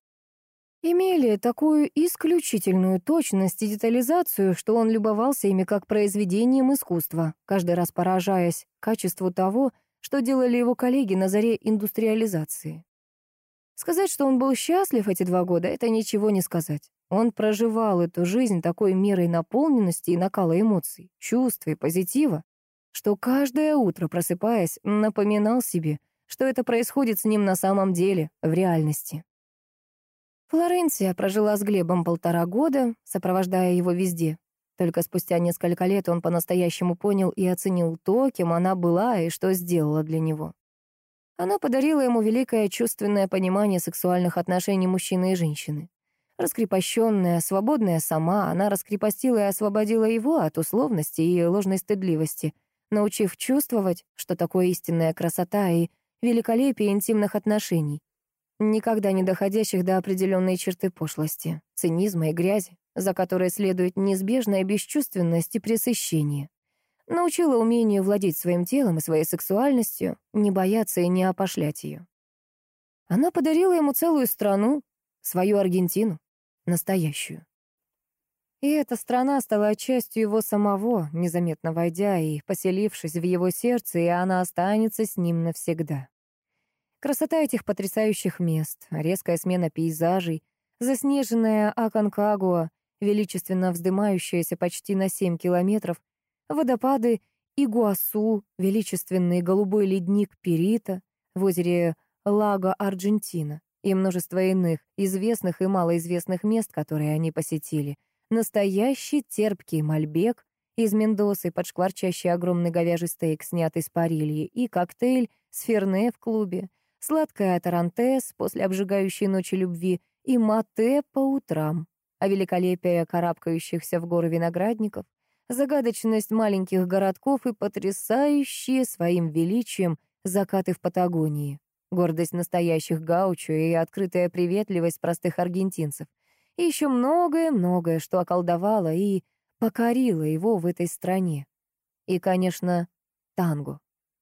имели такую исключительную точность и детализацию, что он любовался ими как произведением искусства, каждый раз поражаясь качеству того, что делали его коллеги на заре индустриализации. Сказать, что он был счастлив эти два года, это ничего не сказать. Он проживал эту жизнь такой мерой наполненности и накала эмоций, чувств и позитива, что каждое утро, просыпаясь, напоминал себе, что это происходит с ним на самом деле, в реальности. Флоренция прожила с Глебом полтора года, сопровождая его везде. Только спустя несколько лет он по-настоящему понял и оценил то, кем она была и что сделала для него. Она подарила ему великое чувственное понимание сексуальных отношений мужчины и женщины. Раскрепощенная, свободная сама, она раскрепостила и освободила его от условности и ложной стыдливости, научив чувствовать, что такое истинная красота и великолепие интимных отношений, никогда не доходящих до определенной черты пошлости, цинизма и грязи, за которой следует неизбежная бесчувственность и пресыщение. Научила умению владеть своим телом и своей сексуальностью, не бояться и не опошлять ее. Она подарила ему целую страну, свою Аргентину, настоящую. И эта страна стала частью его самого, незаметно войдя и поселившись в его сердце, и она останется с ним навсегда. Красота этих потрясающих мест, резкая смена пейзажей, заснеженная Аконкагуа, величественно вздымающаяся почти на семь километров, водопады Игуасу, величественный голубой ледник Перита в озере Лаго Аргентина и множество иных известных и малоизвестных мест, которые они посетили. Настоящий терпкий мальбек из Мендосы, под шкварчащий огромный говяжий стейк, снятый с парильи, и коктейль с ферне в клубе, сладкая тарантес после обжигающей ночи любви и мате по утрам, а великолепие карабкающихся в горы виноградников, загадочность маленьких городков и потрясающие своим величием закаты в Патагонии, гордость настоящих гаучо и открытая приветливость простых аргентинцев, и еще многое-многое, что околдовало и покорило его в этой стране. И, конечно, танго.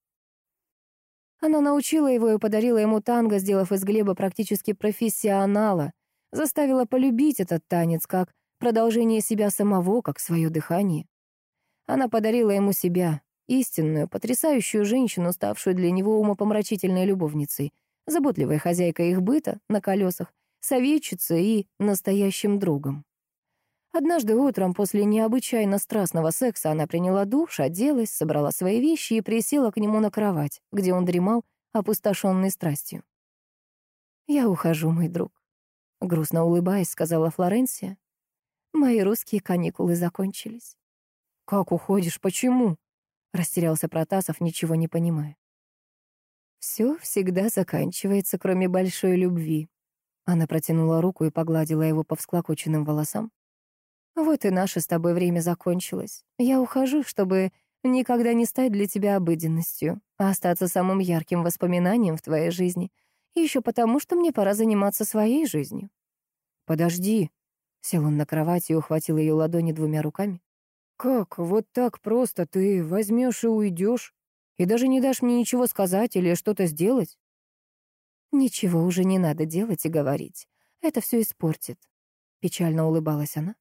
Она научила его и подарила ему танго, сделав из Глеба практически профессионала, заставила полюбить этот танец как продолжение себя самого, как свое дыхание. Она подарила ему себя, истинную, потрясающую женщину, ставшую для него умопомрачительной любовницей, заботливой хозяйкой их быта на колесах, советчицей и настоящим другом. Однажды утром после необычайно страстного секса она приняла душ, оделась, собрала свои вещи и присела к нему на кровать, где он дремал, опустошенный страстью. «Я ухожу, мой друг», — грустно улыбаясь, сказала Флоренсия. «Мои русские каникулы закончились». «Как уходишь? Почему?» — растерялся Протасов, ничего не понимая. «Все всегда заканчивается, кроме большой любви». Она протянула руку и погладила его по всклокоченным волосам. «Вот и наше с тобой время закончилось. Я ухожу, чтобы никогда не стать для тебя обыденностью, а остаться самым ярким воспоминанием в твоей жизни. И еще потому, что мне пора заниматься своей жизнью». «Подожди», — сел он на кровати и ухватил ее ладони двумя руками. «Как? Вот так просто ты возьмешь и уйдешь? И даже не дашь мне ничего сказать или что-то сделать?» «Ничего уже не надо делать и говорить. Это все испортит», — печально улыбалась она.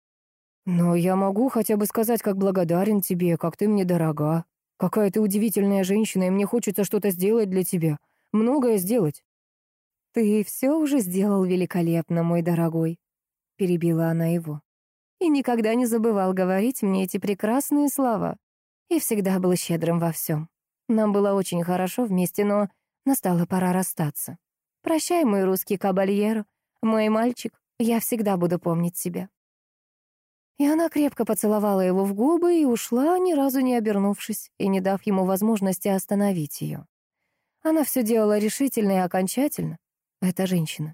«Но я могу хотя бы сказать, как благодарен тебе, как ты мне дорога. Какая ты удивительная женщина, и мне хочется что-то сделать для тебя. Многое сделать». «Ты все уже сделал великолепно, мой дорогой», — перебила она его. «И никогда не забывал говорить мне эти прекрасные слова. И всегда был щедрым во всем. Нам было очень хорошо вместе, но настала пора расстаться. Прощай, мой русский кабальеро, мой мальчик, я всегда буду помнить тебя». И она крепко поцеловала его в губы и ушла, ни разу не обернувшись и не дав ему возможности остановить ее. Она все делала решительно и окончательно. Эта женщина.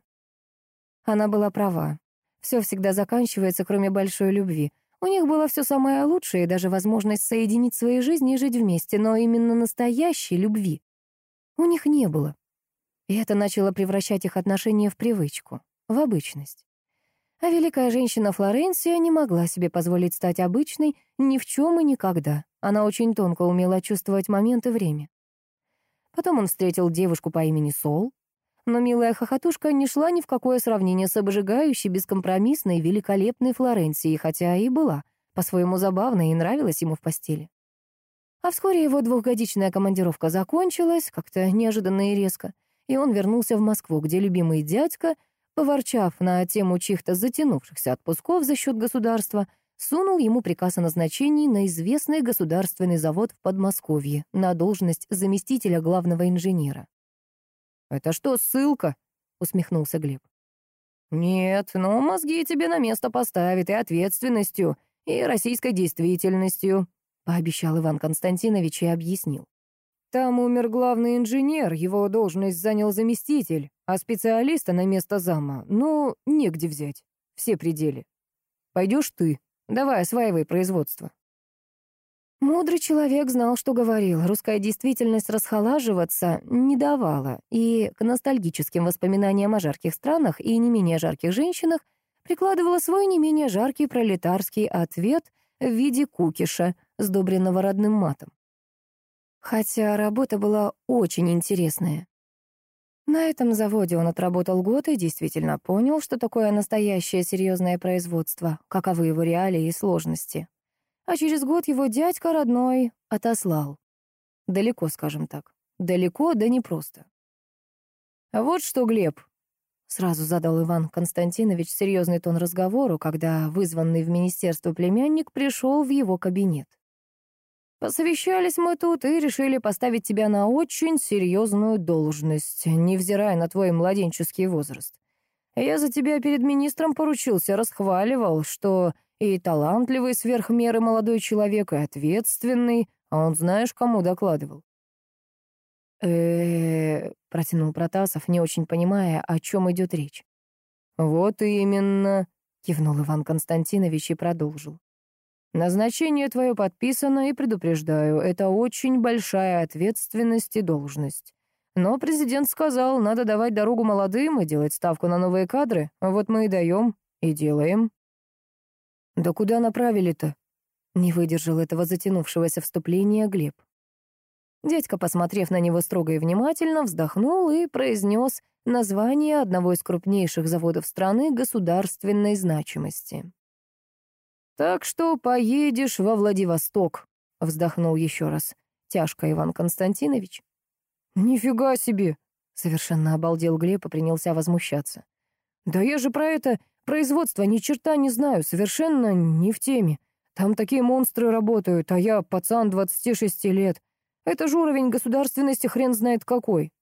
Она была права. Все всегда заканчивается, кроме большой любви. У них было все самое лучшее и даже возможность соединить свои жизни и жить вместе, но именно настоящей любви у них не было. И это начало превращать их отношения в привычку, в обычность. А великая женщина Флоренсия не могла себе позволить стать обычной ни в чем и никогда. Она очень тонко умела чувствовать момент и время. Потом он встретил девушку по имени Сол, но милая хохотушка не шла ни в какое сравнение с обжигающей, бескомпромиссной, великолепной Флоренцией, хотя и была по-своему забавной и нравилась ему в постели. А вскоре его двухгодичная командировка закончилась, как-то неожиданно и резко, и он вернулся в Москву, где любимый дядька, поворчав на тему чьих-то затянувшихся отпусков за счет государства, сунул ему приказ о назначении на известный государственный завод в Подмосковье на должность заместителя главного инженера. «Это что, ссылка?» — усмехнулся Глеб. «Нет, но мозги тебе на место поставит и ответственностью, и российской действительностью», — пообещал Иван Константинович и объяснил. «Там умер главный инженер, его должность занял заместитель, а специалиста на место зама, ну, негде взять, все пределы. Пойдешь ты, давай осваивай производство». Мудрый человек знал, что говорил. Русская действительность расхолаживаться не давала, и к ностальгическим воспоминаниям о жарких странах и не менее жарких женщинах прикладывала свой не менее жаркий пролетарский ответ в виде кукиша, сдобренного родным матом. Хотя работа была очень интересная. На этом заводе он отработал год и действительно понял, что такое настоящее серьезное производство, каковы его реалии и сложности. А через год его дядька родной отослал. Далеко, скажем так. Далеко, да непросто. «Вот что, Глеб», — сразу задал Иван Константинович серьезный тон разговору, когда вызванный в министерство племянник пришел в его кабинет. «Посовещались мы тут и решили поставить тебя на очень серьезную должность, невзирая на твой младенческий возраст. Я за тебя перед министром поручился, расхваливал, что и талантливый сверх меры молодой человек, и ответственный, а он знаешь, кому докладывал?» э протянул Протасов, не очень понимая, о чем идет речь. «Вот именно», — кивнул Иван Константинович и продолжил. «Назначение твое подписано, и предупреждаю, это очень большая ответственность и должность. Но президент сказал, надо давать дорогу молодым и делать ставку на новые кадры, вот мы и даем, и делаем». «Да куда направили-то?» — не выдержал этого затянувшегося вступления Глеб. Дядька, посмотрев на него строго и внимательно, вздохнул и произнес название одного из крупнейших заводов страны государственной значимости. «Так что поедешь во Владивосток», — вздохнул еще раз тяжко Иван Константинович. «Нифига себе!» Совершенно обалдел Глеб и принялся возмущаться. «Да я же про это производство ни черта не знаю, совершенно не в теме. Там такие монстры работают, а я пацан двадцати шести лет. Это же уровень государственности хрен знает какой».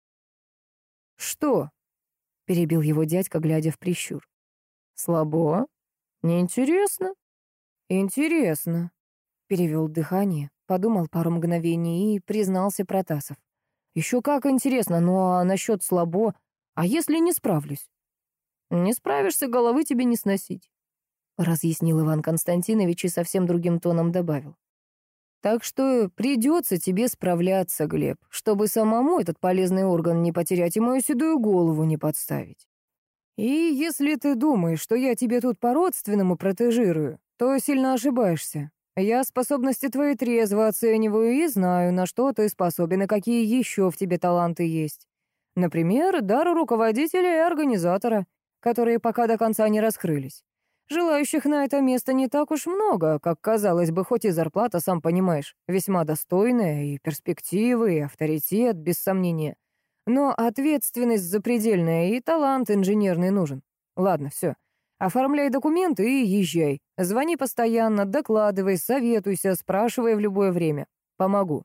«Что?» — перебил его дядька, глядя в прищур. «Слабо? Неинтересно?» «Интересно», — перевел дыхание, подумал пару мгновений и признался Протасов. «Еще как интересно, ну а насчет слабо? А если не справлюсь?» «Не справишься, головы тебе не сносить», — разъяснил Иван Константинович и совсем другим тоном добавил. «Так что придется тебе справляться, Глеб, чтобы самому этот полезный орган не потерять и мою седую голову не подставить. И если ты думаешь, что я тебе тут по-родственному протежирую, то сильно ошибаешься. Я способности твои трезво оцениваю и знаю, на что ты способен и какие еще в тебе таланты есть. Например, дар руководителя и организатора, которые пока до конца не раскрылись. Желающих на это место не так уж много, как казалось бы, хоть и зарплата, сам понимаешь, весьма достойная, и перспективы, и авторитет, без сомнения. Но ответственность запредельная и талант инженерный нужен. Ладно, все. Оформляй документы и езжай. Звони постоянно, докладывай, советуйся, спрашивай в любое время. Помогу.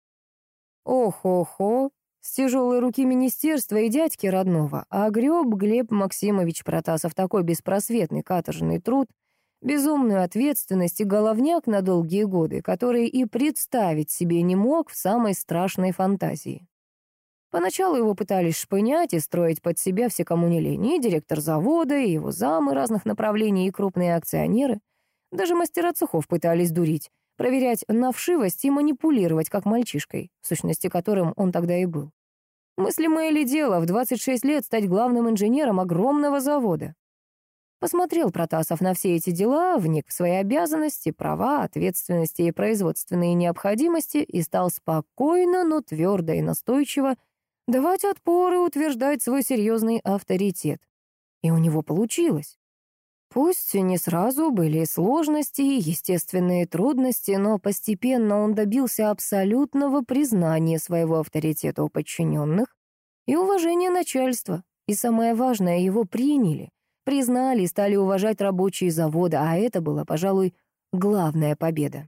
Ох-охо. С тяжелой руки министерства и дядьки родного огреб Глеб Максимович Протасов такой беспросветный каторжный труд, безумную ответственность и головняк на долгие годы, который и представить себе не мог в самой страшной фантазии. Поначалу его пытались шпынять и строить под себя все кому не лень, и директор завода, и его замы разных направлений, и крупные акционеры. Даже мастера цехов пытались дурить, проверять на вшивость и манипулировать как мальчишкой, в сущности которым он тогда и был. Мыслимое ли дело в двадцать шесть лет стать главным инженером огромного завода? Посмотрел Протасов на все эти дела, вник в свои обязанности, права, ответственности и производственные необходимости и стал спокойно, но твердо и настойчиво давать отпор и утверждать свой серьезный авторитет. И у него получилось. Пусть не сразу были сложности и естественные трудности, но постепенно он добился абсолютного признания своего авторитета у подчиненных и уважения начальства. И самое важное, его приняли, признали и стали уважать рабочие завода, а это была, пожалуй, главная победа.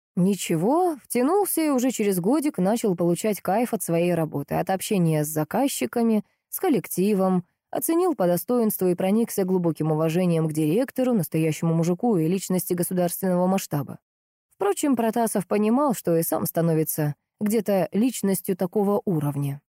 Ничего, втянулся и уже через годик начал получать кайф от своей работы, от общения с заказчиками, с коллективом, оценил по достоинству и проникся глубоким уважением к директору, настоящему мужику и личности государственного масштаба. Впрочем, Протасов понимал, что и сам становится где-то личностью такого уровня.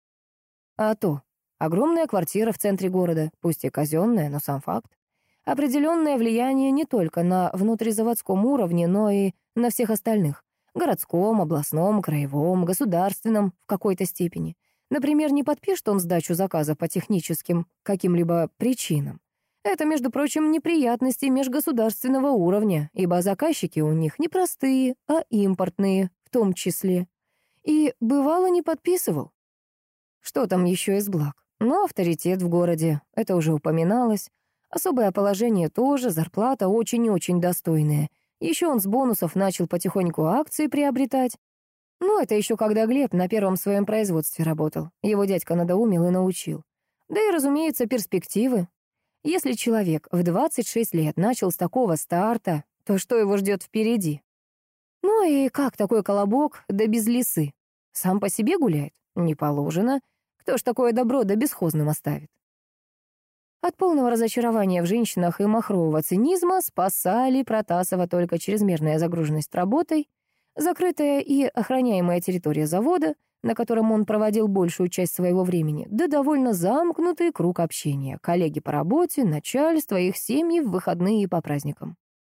А то, огромная квартира в центре города, пусть и казенная, но сам факт. Определенное влияние не только на внутризаводском уровне, но и на всех остальных — городском, областном, краевом, государственном в какой-то степени. Например, не подпишет он сдачу заказа по техническим каким-либо причинам. Это, между прочим, неприятности межгосударственного уровня, ибо заказчики у них не простые, а импортные в том числе. И бывало не подписывал. Что там еще из благ? Ну, авторитет в городе, это уже упоминалось. Особое положение тоже, зарплата очень и очень достойная. Еще он с бонусов начал потихоньку акции приобретать. Ну, это еще когда Глеб на первом своем производстве работал. Его дядька надоумил и научил. Да и, разумеется, перспективы. Если человек в двадцать шесть лет начал с такого старта, то что его ждет впереди? Ну и как такой колобок, да без лисы? Сам по себе гуляет? Не положено. Кто ж такое добро да бесхозным оставит? От полного разочарования в женщинах и махрового цинизма спасали Протасова только чрезмерная загруженность работой, закрытая и охраняемая территория завода, на котором он проводил большую часть своего времени, да довольно замкнутый круг общения, коллеги по работе, начальство, их семьи в выходные и по праздникам.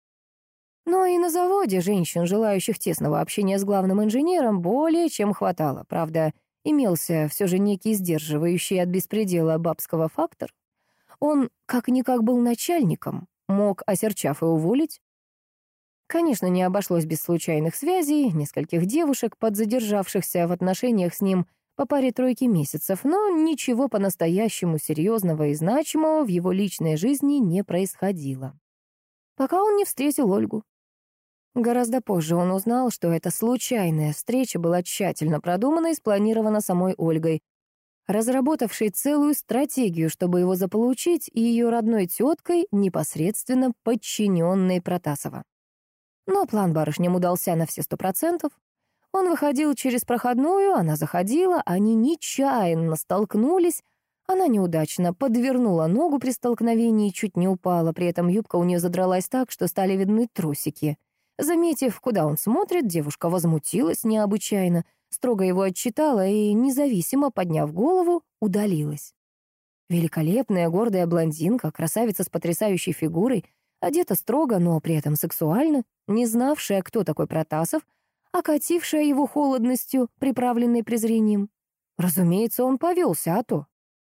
Но и на заводе женщин, желающих тесного общения с главным инженером, более чем хватало. Правда, имелся все же некий сдерживающий от беспредела бабского фактор. Он как-никак был начальником, мог, осерчав, и уволить. Конечно, не обошлось без случайных связей, нескольких девушек, подзадержавшихся в отношениях с ним по паре-тройки месяцев, но ничего по-настоящему серьезного и значимого в его личной жизни не происходило. Пока он не встретил Ольгу. Гораздо позже он узнал, что эта случайная встреча была тщательно продумана и спланирована самой Ольгой. разработавшей целую стратегию, чтобы его заполучить, и ее родной теткой, непосредственно подчиненной Протасова. Но план барышням удался на все сто процентов. Он выходил через проходную, она заходила, они нечаянно столкнулись. Она неудачно подвернула ногу при столкновении и чуть не упала, при этом юбка у нее задралась так, что стали видны трусики. Заметив, куда он смотрит, девушка возмутилась необычайно, строго его отчитала и, независимо подняв голову, удалилась. Великолепная, гордая блондинка, красавица с потрясающей фигурой, одета строго, но при этом сексуально, не знавшая, кто такой Протасов, окатившая его холодностью, приправленной презрением. Разумеется, он повелся, а то.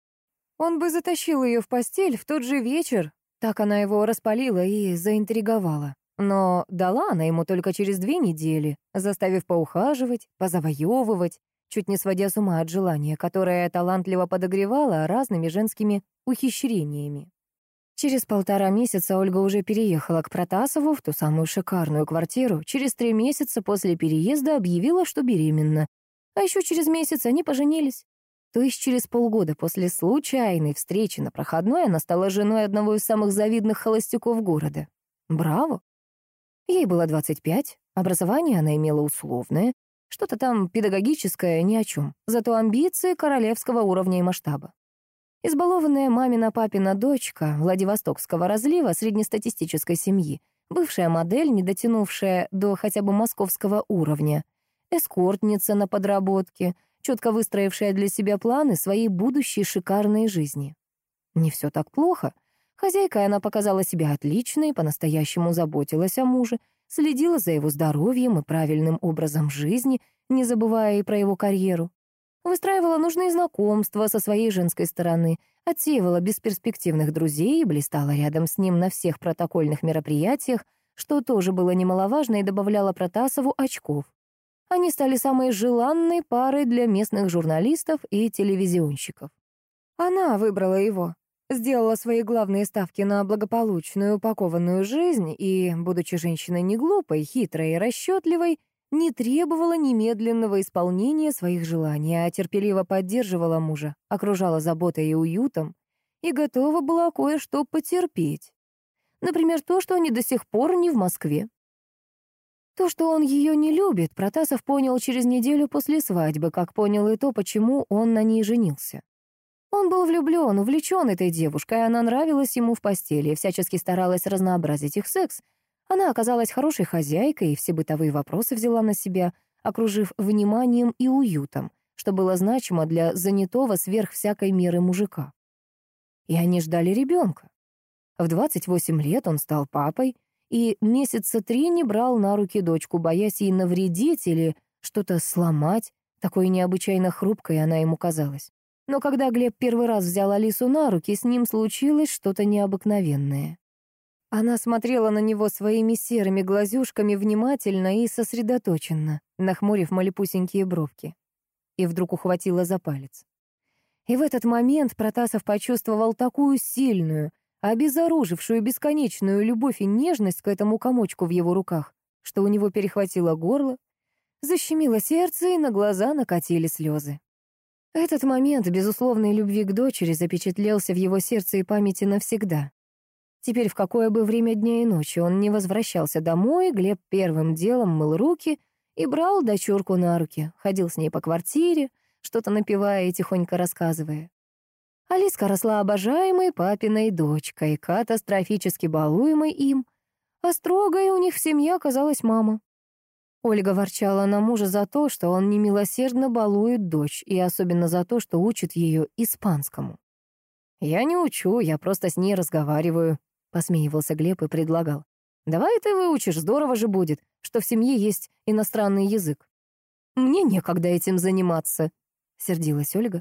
Он бы затащил ее в постель в тот же вечер, так она его распалила и заинтриговала. Но дала она ему только через две недели, заставив поухаживать, позавоевывать, чуть не сводя с ума от желания, которое талантливо подогревало разными женскими ухищрениями. Через полтора месяца Ольга уже переехала к Протасову в ту самую шикарную квартиру. Через три месяца после переезда объявила, что беременна. А еще через месяц они поженились. То есть через полгода после случайной встречи на проходной она стала женой одного из самых завидных холостяков города. Браво! Ей было двадцать пять, образование она имела условное, что-то там педагогическое ни о чем, зато амбиции королевского уровня и масштаба. Избалованная мамина-папина дочка Владивостокского разлива среднестатистической семьи, бывшая модель, не дотянувшая до хотя бы московского уровня, эскортница на подработке, четко выстроившая для себя планы своей будущей шикарной жизни. Не все так плохо. Хозяйкой она показала себя отличной, по-настоящему заботилась о муже, следила за его здоровьем и правильным образом жизни, не забывая и про его карьеру. Выстраивала нужные знакомства со своей женской стороны, отсеивала бесперспективных друзей и блистала рядом с ним на всех протокольных мероприятиях, что тоже было немаловажно и добавляло Протасову очков. Они стали самой желанной парой для местных журналистов и телевизионщиков. Она выбрала его, сделала свои главные ставки на благополучную упакованную жизнь и, будучи женщиной не глупой, хитрой и расчетливой, не требовала немедленного исполнения своих желаний, а терпеливо поддерживала мужа, окружала заботой и уютом и готова была кое-что потерпеть. Например, то, что они до сих пор не в Москве. То, что он ее не любит, Протасов понял через неделю после свадьбы, как понял и то, почему он на ней женился. Он был влюблен, увлечен этой девушкой, она нравилась ему в постели и всячески старалась разнообразить их секс. Она оказалась хорошей хозяйкой и все бытовые вопросы взяла на себя, окружив вниманием и уютом, что было значимо для занятого сверх всякой меры мужика. И они ждали ребенка. В двадцать восемь лет он стал папой, и месяца три не брал на руки дочку, боясь ей навредить или что-то сломать, такой необычайно хрупкой она ему казалась. Но когда Глеб первый раз взял Алису на руки, с ним случилось что-то необыкновенное. Она смотрела на него своими серыми глазюшками внимательно и сосредоточенно, нахмурив малепусенькие бровки. И вдруг ухватила за палец. И в этот момент Протасов почувствовал такую сильную, обезоружившую бесконечную любовь и нежность к этому комочку в его руках, что у него перехватило горло, защемило сердце, и на глаза накатили слезы. Этот момент безусловной любви к дочери запечатлелся в его сердце и памяти навсегда. Теперь в какое бы время дня и ночи он не возвращался домой, Глеб первым делом мыл руки и брал дочурку на руки, ходил с ней по квартире, что-то напевая и тихонько рассказывая. Алиска росла обожаемой папиной дочкой, катастрофически балуемой им, а строгой у них в семье оказалась мама. Ольга ворчала на мужа за то, что он немилосердно балует дочь, и особенно за то, что учит ее испанскому. «Я не учу, я просто с ней разговариваю», — посмеивался Глеб и предлагал. «Давай ты выучишь, здорово же будет, что в семье есть иностранный язык». «Мне некогда этим заниматься», — сердилась Ольга.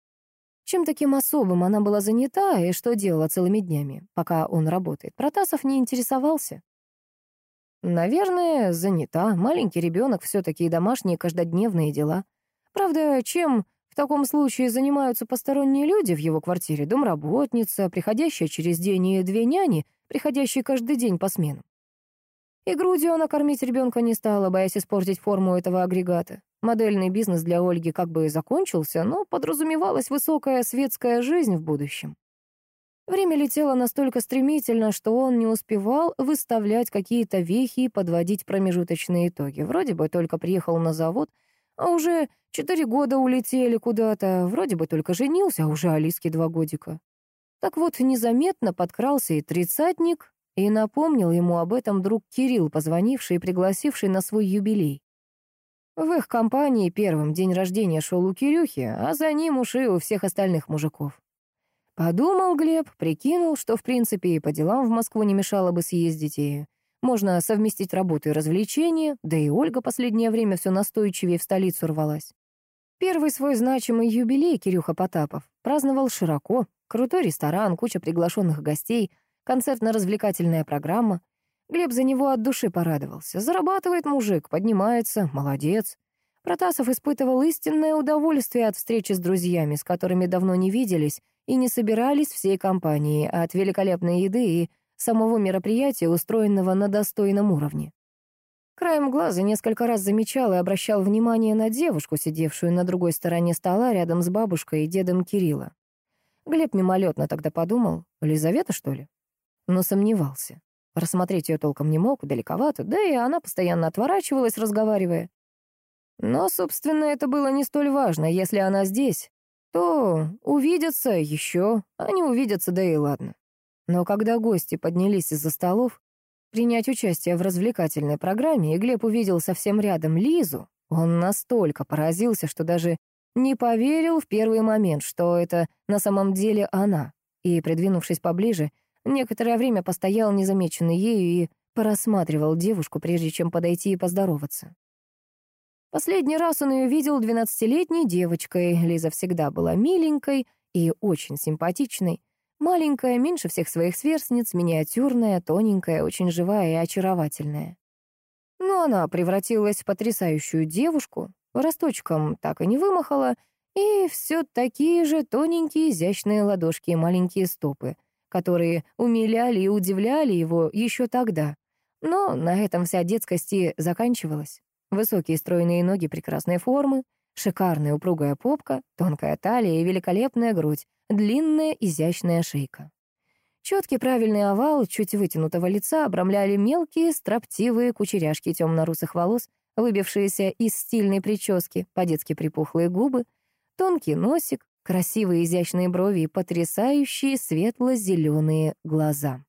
Чем таким особым она была занята и что делала целыми днями, пока он работает, Протасов не интересовался. Наверное, занята. Маленький ребенок, все-таки домашние каждодневные дела. Правда, чем в таком случае занимаются посторонние люди в его квартире? Домработница, приходящая через день, и две няни, приходящие каждый день по сменам. И грудью она кормить ребенка не стала, боясь испортить форму этого агрегата. Модельный бизнес для Ольги как бы закончился, но подразумевалась высокая светская жизнь в будущем. Время летело настолько стремительно, что он не успевал выставлять какие-то вехи и подводить промежуточные итоги. Вроде бы только приехал на завод, а уже четыре года улетели куда-то. Вроде бы только женился, а уже Алиске два годика. Так вот, незаметно подкрался и тридцатник, и напомнил ему об этом друг Кирилл, позвонивший и пригласивший на свой юбилей. В их компании первым день рождения шел у Кирюхи, а за ним уж и у всех остальных мужиков. Подумал Глеб, прикинул, что, в принципе, и по делам в Москву не мешало бы съездить, и можно совместить работу и развлечения, да и Ольга последнее время все настойчивее в столицу рвалась. Первый свой значимый юбилей Кирюха Потапов праздновал широко, крутой ресторан, куча приглашенных гостей, концертно-развлекательная программа. Глеб за него от души порадовался. Зарабатывает мужик, поднимается, молодец. Протасов испытывал истинное удовольствие от встречи с друзьями, с которыми давно не виделись и не собирались всей компанией, от великолепной еды и самого мероприятия, устроенного на достойном уровне. Краем глаза несколько раз замечал и обращал внимание на девушку, сидевшую на другой стороне стола рядом с бабушкой и дедом Кирилла. Глеб мимолетно тогда подумал, Лизавета, что ли? Но сомневался. Рассмотреть ее толком не мог, далековато, да и она постоянно отворачивалась, разговаривая. Но, собственно, это было не столь важно. Если она здесь, то увидятся еще, а не увидятся, да и ладно. Но когда гости поднялись из-за столов, принять участие в развлекательной программе, и Глеб увидел совсем рядом Лизу, он настолько поразился, что даже не поверил в первый момент, что это на самом деле она, и, придвинувшись поближе, некоторое время постоял незамеченный ею и порассматривал девушку, прежде чем подойти и поздороваться. Последний раз он ее видел двенадцатилетней девочкой. Лиза всегда была миленькой и очень симпатичной. Маленькая, меньше всех своих сверстниц, миниатюрная, тоненькая, очень живая и очаровательная. Но она превратилась в потрясающую девушку, росточком так и не вымахала, и все такие же тоненькие, изящные ладошки и маленькие стопы, которые умиляли и удивляли его еще тогда. Но на этом вся детскость и заканчивалась. Высокие стройные ноги прекрасной формы, шикарная упругая попка, тонкая талия и великолепная грудь, длинная изящная шейка. Четкий правильный овал чуть вытянутого лица обрамляли мелкие строптивые кучеряшки темно-русых волос, выбившиеся из стильной прически, по-детски припухлые губы, тонкий носик, красивые изящные брови и потрясающие светло-зеленые глаза.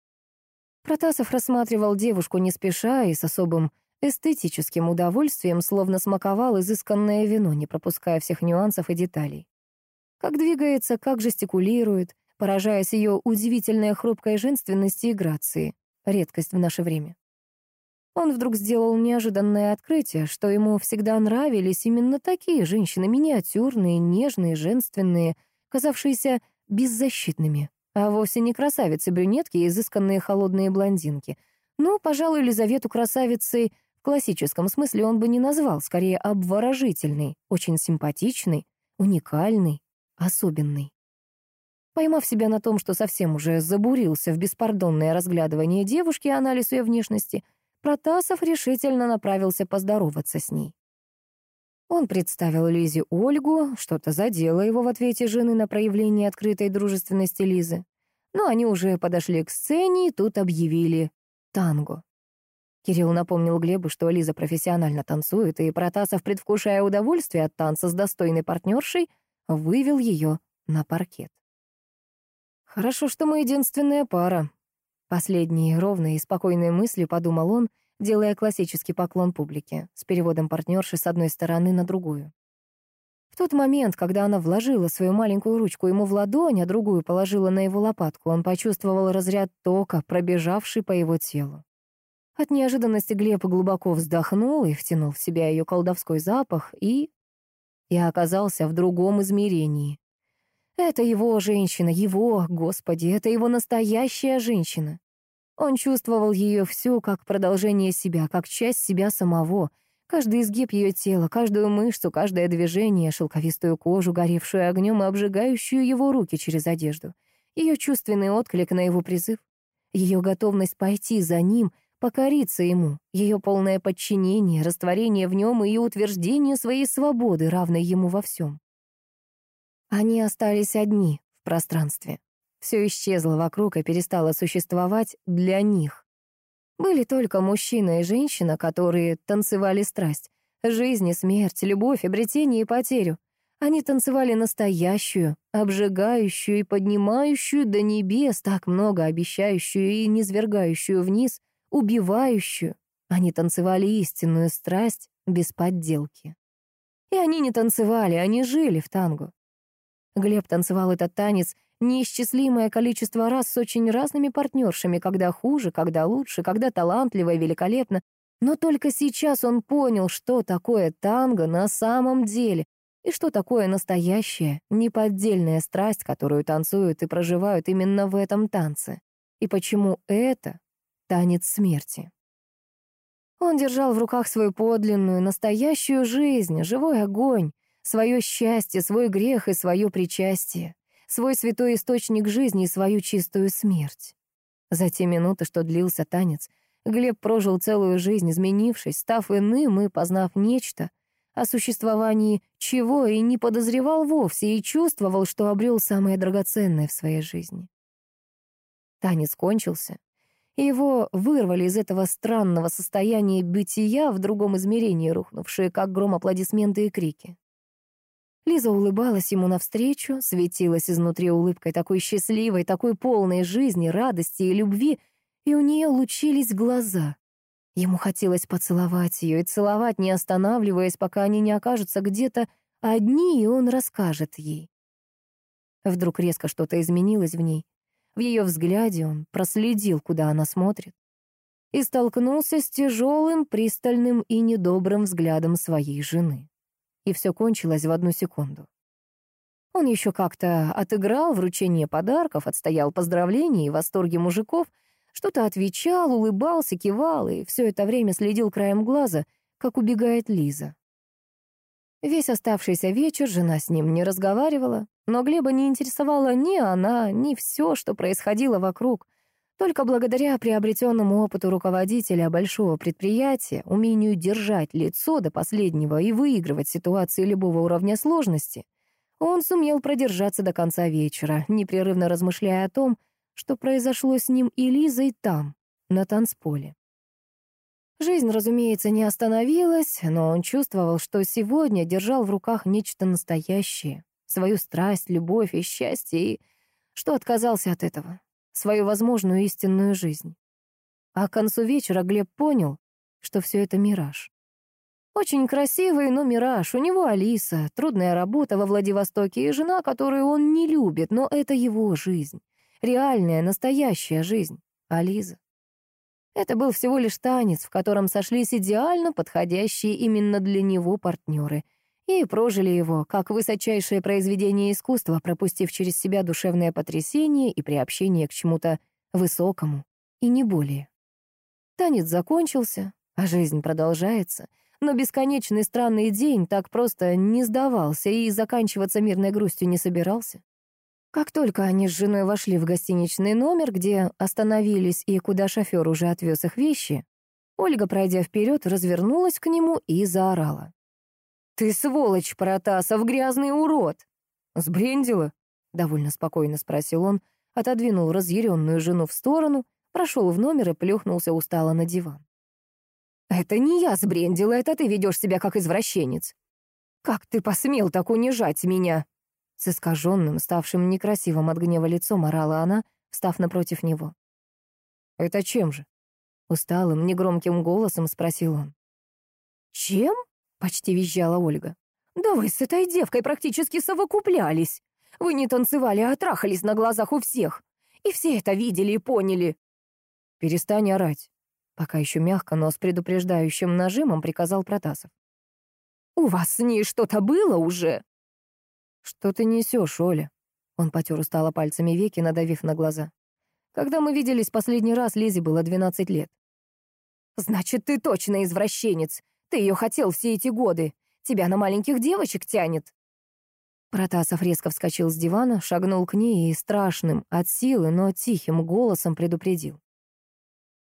Протасов рассматривал девушку не спеша и с особым эстетическим удовольствием, словно смаковал изысканное вино, не пропуская всех нюансов и деталей. Как двигается, как жестикулирует, поражаясь ее удивительной хрупкой женственности и грации, редкость в наше время. Он вдруг сделал неожиданное открытие, что ему всегда нравились именно такие женщины, миниатюрные, нежные, женственные, казавшиеся беззащитными, а вовсе не красавицы-брюнетки и изысканные холодные блондинки. Но, пожалуй, Лизавету красавицей в классическом смысле он бы не назвал, скорее обворожительной, очень симпатичной, уникальной, особенной. Поймав себя на том, что совсем уже забурился в беспардонное разглядывание девушки и анализ ее внешности, Протасов решительно направился поздороваться с ней. Он представил Лизе Ольгу, что-то задело его в ответе жены на проявление открытой дружественности Лизы. Но они уже подошли к сцене и тут объявили танго. Кирилл напомнил Глебу, что Лиза профессионально танцует, и Протасов, предвкушая удовольствие от танца с достойной партнершей, вывел ее на паркет. «Хорошо, что мы единственная пара». Последние ровные и спокойные мысли подумал он, делая классический поклон публике, с переводом партнерши с одной стороны на другую. В тот момент, когда она вложила свою маленькую ручку ему в ладонь, а другую положила на его лопатку, он почувствовал разряд тока, пробежавший по его телу. От неожиданности Глеб глубоко вздохнул и втянул в себя ее колдовской запах и... и оказался в другом измерении. Это его женщина, его, Господи, это его настоящая женщина. Он чувствовал ее всю как продолжение себя, как часть себя самого. Каждый изгиб ее тела, каждую мышцу, каждое движение, шелковистую кожу, горевшую огнем и обжигающую его руки через одежду. Ее чувственный отклик на его призыв. Ее готовность пойти за ним, покориться ему, ее полное подчинение, растворение в нем и утверждение своей свободы, равной ему во всем. Они остались одни в пространстве. Все исчезло вокруг и перестало существовать для них. Были только мужчина и женщина, которые танцевали страсть, жизнь и смерть, любовь, обретение и потерю. Они танцевали настоящую, обжигающую и поднимающую до небес, так много обещающую и низвергающую вниз, убивающую. Они танцевали истинную страсть без подделки. И они не танцевали, они жили в танго. Глеб танцевал этот танец неисчислимое количество раз с очень разными партнершами, когда хуже, когда лучше, когда талантливо и великолепно. Но только сейчас он понял, что такое танго на самом деле, и что такое настоящая, неподдельная страсть, которую танцуют и проживают именно в этом танце. И почему это танец смерти. Он держал в руках свою подлинную, настоящую жизнь, живой огонь, свое счастье, свой грех и свое причастие, свой святой источник жизни и свою чистую смерть. За те минуты, что длился танец, Глеб прожил целую жизнь, изменившись, став иным и познав нечто, о существовании чего и не подозревал вовсе, и чувствовал, что обрел самое драгоценное в своей жизни. Танец кончился, и его вырвали из этого странного состояния бытия в другом измерении, рухнувшие, как гром, аплодисменты и крики. Лиза улыбалась ему навстречу, светилась изнутри улыбкой такой счастливой, такой полной жизни, радости и любви, и у нее лучились глаза. Ему хотелось поцеловать ее и целовать, не останавливаясь, пока они не окажутся где-то одни, и он расскажет ей. Вдруг резко что-то изменилось в ней. В ее взгляде он проследил, куда она смотрит, и столкнулся с тяжелым, пристальным и недобрым взглядом своей жены. И все кончилось в одну секунду. Он еще как-то отыграл вручение подарков, отстоял поздравления и восторги мужиков, что-то отвечал, улыбался, кивал, и все это время следил краем глаза, как убегает Лиза. Весь оставшийся вечер жена с ним не разговаривала, но Глеба не интересовала ни она, ни все, что происходило вокруг. Только благодаря приобретенному опыту руководителя большого предприятия, умению держать лицо до последнего и выигрывать ситуации любого уровня сложности, он сумел продержаться до конца вечера, непрерывно размышляя о том, что произошло с ним и Лизой там, на танцполе. Жизнь, разумеется, не остановилась, но он чувствовал, что сегодня держал в руках нечто настоящее, свою страсть, любовь и счастье, и что отказался от этого, свою возможную истинную жизнь. А к концу вечера Глеб понял, что все это мираж. Очень красивый, но мираж. У него Алиса, трудная работа во Владивостоке и жена, которую он не любит, но это его жизнь. Реальная, настоящая жизнь. А Лиза? Это был всего лишь танец, в котором сошлись идеально подходящие именно для него партнеры и прожили его как высочайшее произведение искусства, пропустив через себя душевное потрясение и приобщение к чему-то высокому, и не более. Танец закончился, а жизнь продолжается, но бесконечный странный день так просто не сдавался и заканчиваться мирной грустью не собирался. Как только они с женой вошли в гостиничный номер, где остановились и куда шофер уже отвез их вещи, Ольга, пройдя вперед, развернулась к нему и заорала. «Ты сволочь, Протасов, грязный урод!» «Сбрендила?» — довольно спокойно спросил он, отодвинул разъяренную жену в сторону, прошел в номер и плюхнулся устало на диван. «Это не я сбрендила, это ты ведешь себя как извращенец. Как ты посмел так унижать меня?» С искаженным, ставшим некрасивым от гнева лицом орала она, встав напротив него. «Это чем же?» — усталым, негромким голосом спросил он. «Чем?» — почти визжала Ольга. «Да вы с этой девкой практически совокуплялись. Вы не танцевали, а трахались на глазах у всех. И все это видели и поняли». «Перестань орать», — пока еще мягко, но с предупреждающим нажимом приказал Протасов. «У вас с ней что-то было уже?» «Что ты несешь, Оля?» Он потер устало пальцами веки, надавив на глаза. «Когда мы виделись последний раз, Лизе было двенадцать лет». «Значит, ты точно извращенец. Ты ее хотел все эти годы. Тебя на маленьких девочек тянет». Протасов резко вскочил с дивана, шагнул к ней и страшным от силы, но тихим голосом предупредил.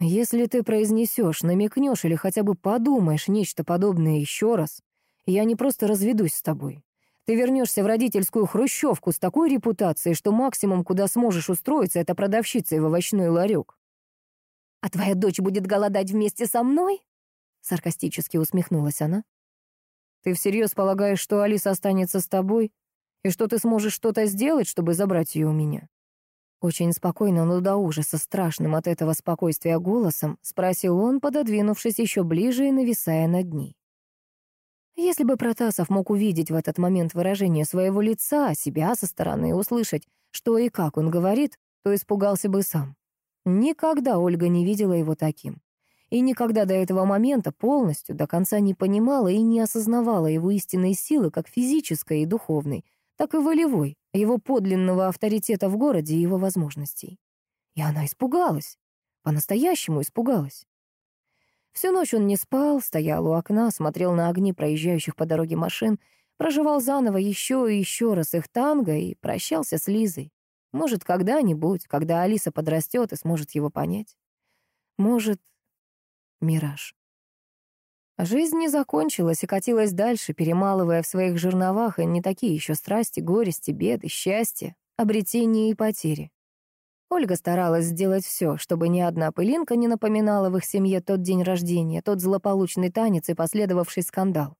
Если ты произнесешь, намекнешь или хотя бы подумаешь нечто подобное еще раз, я не просто разведусь с тобой. Ты вернешься в родительскую хрущевку с такой репутацией, что максимум, куда сможешь устроиться, это продавщицей в овощной ларек. «А твоя дочь будет голодать вместе со мной?» Саркастически усмехнулась она. «Ты всерьез полагаешь, что Алиса останется с тобой? И что ты сможешь что-то сделать, чтобы забрать ее у меня?» Очень спокойно, но до ужаса страшным от этого спокойствия голосом спросил он, пододвинувшись еще ближе и нависая над ней. Если бы Протасов мог увидеть в этот момент выражение своего лица, себя со стороны, и услышать, что и как он говорит, то испугался бы сам. Никогда Ольга не видела его таким. И никогда до этого момента полностью, до конца не понимала и не осознавала его истинной силы как физической и духовной, так и волевой, его подлинного авторитета в городе и его возможностей. И она испугалась, по-настоящему испугалась. Всю ночь он не спал, стоял у окна, смотрел на огни проезжающих по дороге машин, проживал заново еще и еще раз их танго и прощался с Лизой. Может, когда-нибудь, когда Алиса подрастет и сможет его понять. Может, мираж. Жизнь не закончилась и катилась дальше, перемалывая в своих жерновах и не такие еще страсти, горести, беды, счастья, обретения и потери. Ольга старалась сделать все, чтобы ни одна пылинка не напоминала в их семье тот день рождения, тот злополучный танец и последовавший скандал.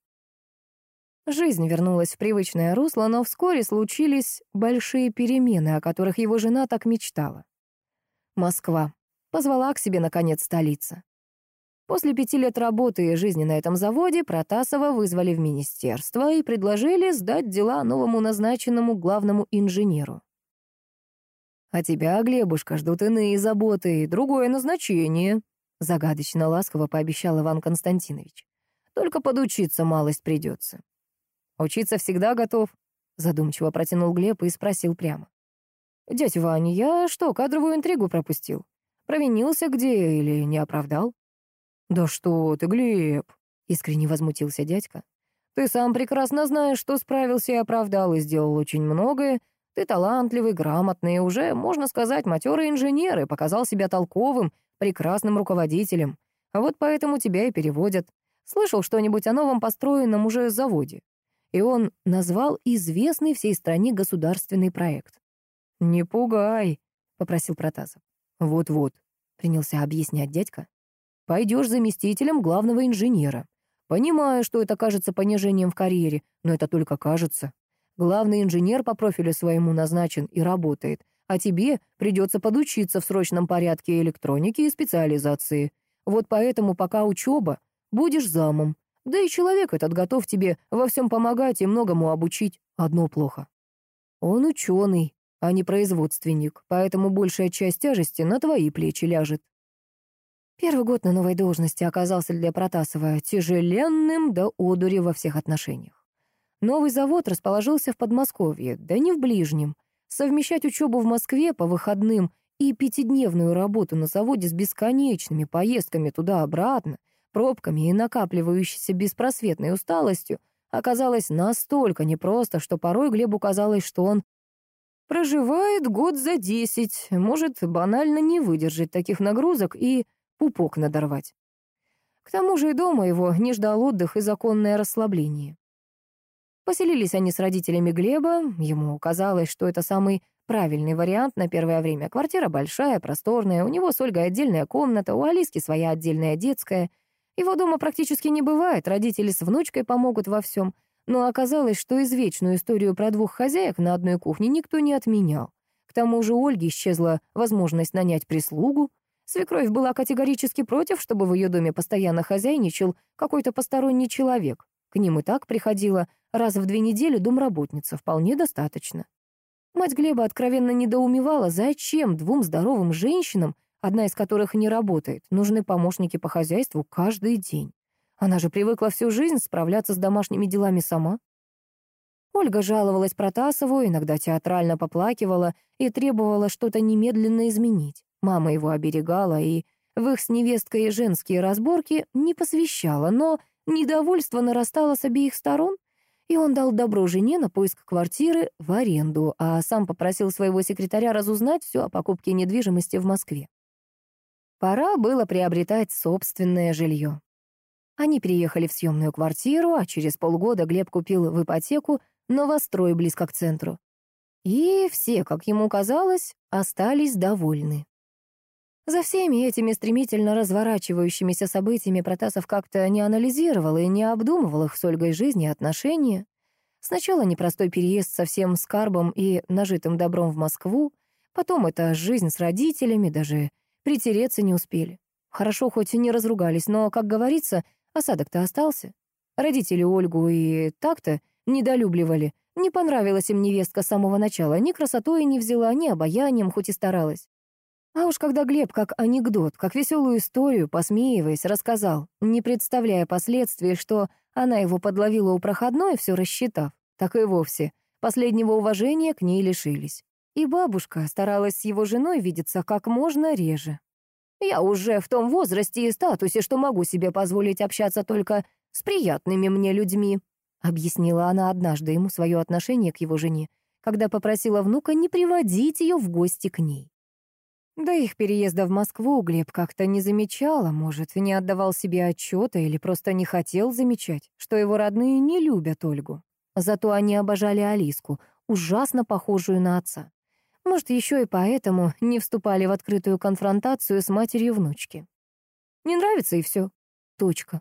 Жизнь вернулась в привычное русло, но вскоре случились большие перемены, о которых его жена так мечтала. Москва. Позвала к себе, наконец, столица. После пяти лет работы и жизни на этом заводе Протасова вызвали в министерство и предложили сдать дела новому назначенному главному инженеру. «А тебя, Глебушка, ждут иные заботы и другое назначение», загадочно ласково пообещал Иван Константинович. «Только подучиться малость придется». «Учиться всегда готов», задумчиво протянул Глеб и спросил прямо. «Дядь Вань, я что, кадровую интригу пропустил? Провинился где или не оправдал?» «Да что ты, Глеб!» — искренне возмутился дядька. «Ты сам прекрасно знаешь, что справился и оправдал, и сделал очень многое. Ты талантливый, грамотный, и уже, можно сказать, матерый инженер, и показал себя толковым, прекрасным руководителем. А вот поэтому тебя и переводят. Слышал что-нибудь о новом построенном уже заводе?» И он назвал известный всей стране государственный проект. «Не пугай», — попросил Протасов. «Вот-вот», — принялся объяснять дядька. «Пойдешь заместителем главного инженера. Понимаю, что это кажется понижением в карьере, но это только кажется. Главный инженер по профилю своему назначен и работает, а тебе придется подучиться в срочном порядке электроники и специализации. Вот поэтому пока учеба, будешь замом. Да и человек этот готов тебе во всем помогать и многому обучить. Одно плохо. Он ученый, а не производственник, поэтому большая часть тяжести на твои плечи ляжет». Первый год на новой должности оказался для Протасова тяжеленным до одури во всех отношениях. Новый завод расположился в Подмосковье, да не в ближнем. Совмещать учебу в Москве по выходным и пятидневную работу на заводе с бесконечными поездками туда-обратно, пробками и накапливающейся беспросветной усталостью оказалось настолько непросто, что порой Глебу казалось, что он проживает год за десять, может банально не выдержать таких нагрузок и пупок надорвать. К тому же и дома его не ждал отдых и законное расслабление. Поселились они с родителями Глеба, ему казалось, что это самый правильный вариант на первое время. Квартира большая, просторная, у него с Ольгой отдельная комната, у Алиски своя отдельная детская. Его дома практически не бывает, родители с внучкой помогут во всем. Но оказалось, что извечную историю про двух хозяек на одной кухне никто не отменял. К тому же у Ольги исчезла возможность нанять прислугу. Свекровь была категорически против, чтобы в ее доме постоянно хозяйничал какой-то посторонний человек. К ним и так приходила раз в две недели домработница, вполне достаточно. Мать Глеба откровенно недоумевала, зачем двум здоровым женщинам, одна из которых не работает, нужны помощники по хозяйству каждый день. Она же привыкла всю жизнь справляться с домашними делами сама. Ольга жаловалась Протасову, иногда театрально поплакивала и требовала что-то немедленно изменить. Мама его оберегала и в их с невесткой женские разборки не посвящала, но недовольство нарастало с обеих сторон, и он дал добро жене на поиск квартиры в аренду, а сам попросил своего секретаря разузнать все о покупке недвижимости в Москве. Пора было приобретать собственное жилье. Они переехали в съемную квартиру, а через полгода Глеб купил в ипотеку новострой близко к центру. И все, как ему казалось, остались довольны. За всеми этими стремительно разворачивающимися событиями Протасов как-то не анализировал и не обдумывал их с Ольгой жизни и отношения. Сначала непростой переезд со всем скарбом и нажитым добром в Москву, потом это жизнь с родителями, даже притереться не успели. Хорошо, хоть и не разругались, но, как говорится, осадок-то остался. Родители Ольгу и так-то недолюбливали. Не понравилась им невестка с самого начала, ни красотой не взяла, ни обаянием, хоть и старалась. А уж когда Глеб, как анекдот, как веселую историю, посмеиваясь, рассказал, не представляя последствий, что она его подловила у проходной, все рассчитав, так и вовсе последнего уважения к ней лишились. И бабушка старалась с его женой видеться как можно реже. «Я уже в том возрасте и статусе, что могу себе позволить общаться только с приятными мне людьми», объяснила она однажды ему свое отношение к его жене, когда попросила внука не приводить ее в гости к ней. До их переезда в Москву Глеб как-то не замечал, а может, не отдавал себе отчета или просто не хотел замечать, что его родные не любят Ольгу. Зато они обожали Алиску, ужасно похожую на отца. Может, еще и поэтому не вступали в открытую конфронтацию с матерью внучки. Не нравится и все. Точка.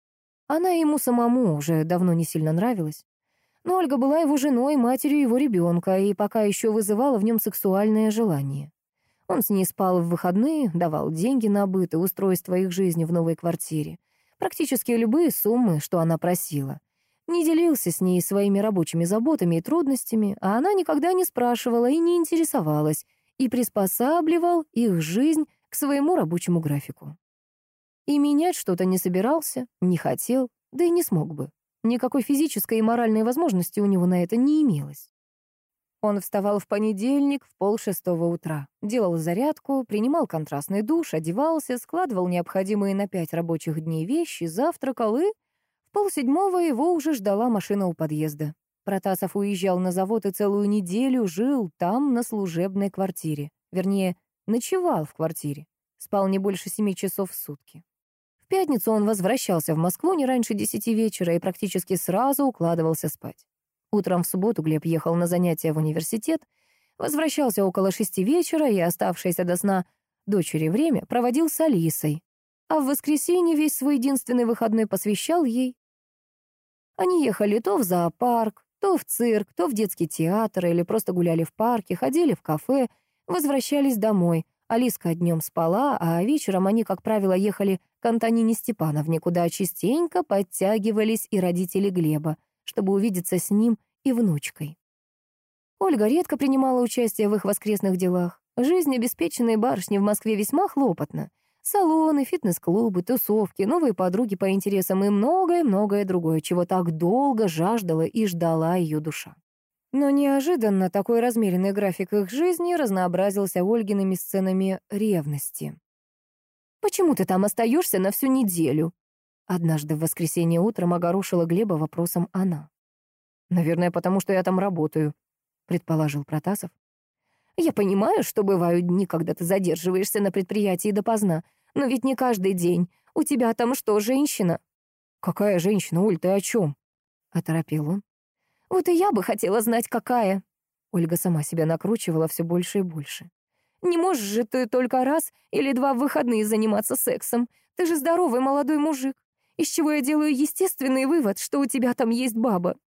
Она ему самому уже давно не сильно нравилась. Но Ольга была его женой, матерью его ребенка, и пока еще вызывала в нем сексуальное желание. Он с ней спал в выходные, давал деньги на быт и устройство их жизни в новой квартире. Практически любые суммы, что она просила. Не делился с ней своими рабочими заботами и трудностями, а она никогда не спрашивала и не интересовалась, и приспосабливал их жизнь к своему рабочему графику. И менять что-то не собирался, не хотел, да и не смог бы. Никакой физической и моральной возможности у него на это не имелось. Он вставал в понедельник в полшестого утра, делал зарядку, принимал контрастный душ, одевался, складывал необходимые на пять рабочих дней вещи, завтракал, и в полседьмого его уже ждала машина у подъезда. Протасов уезжал на завод и целую неделю жил там, на служебной квартире. Вернее, ночевал в квартире. Спал не больше семи часов в сутки. В пятницу он возвращался в Москву не раньше десяти вечера и практически сразу укладывался спать. Утром в субботу Глеб ехал на занятия в университет, возвращался около шести вечера и оставшееся до сна дочери время проводил с Алисой, а в воскресенье весь свой единственный выходной посвящал ей. Они ехали то в зоопарк, то в цирк, то в детский театр или просто гуляли в парке, ходили в кафе, возвращались домой. Алиска днем спала, а вечером они, как правило, ехали к Антонине Степановне, куда частенько подтягивались и родители Глеба, чтобы увидеться с ним и внучкой. Ольга редко принимала участие в их воскресных делах. Жизнь обеспеченной барышни в Москве весьма хлопотна. Салоны, фитнес-клубы, тусовки, новые подруги по интересам и многое-многое другое, чего так долго жаждала и ждала ее душа. Но неожиданно такой размеренный график их жизни разнообразился Ольгиными сценами ревности. «Почему ты там остаешься на всю неделю?» Однажды в воскресенье утром огорошила Глеба вопросом она. «Наверное, потому что я там работаю», — предположил Протасов. «Я понимаю, что бывают дни, когда ты задерживаешься на предприятии допоздна, но ведь не каждый день. У тебя там что, женщина?» «Какая женщина, Оль, ты о чем?» — оторопел он. «Вот и я бы хотела знать, какая». Ольга сама себя накручивала все больше и больше. «Не можешь же ты только раз или два в выходные заниматься сексом. Ты же здоровый молодой мужик. Из чего я делаю естественный вывод, что у тебя там есть баба».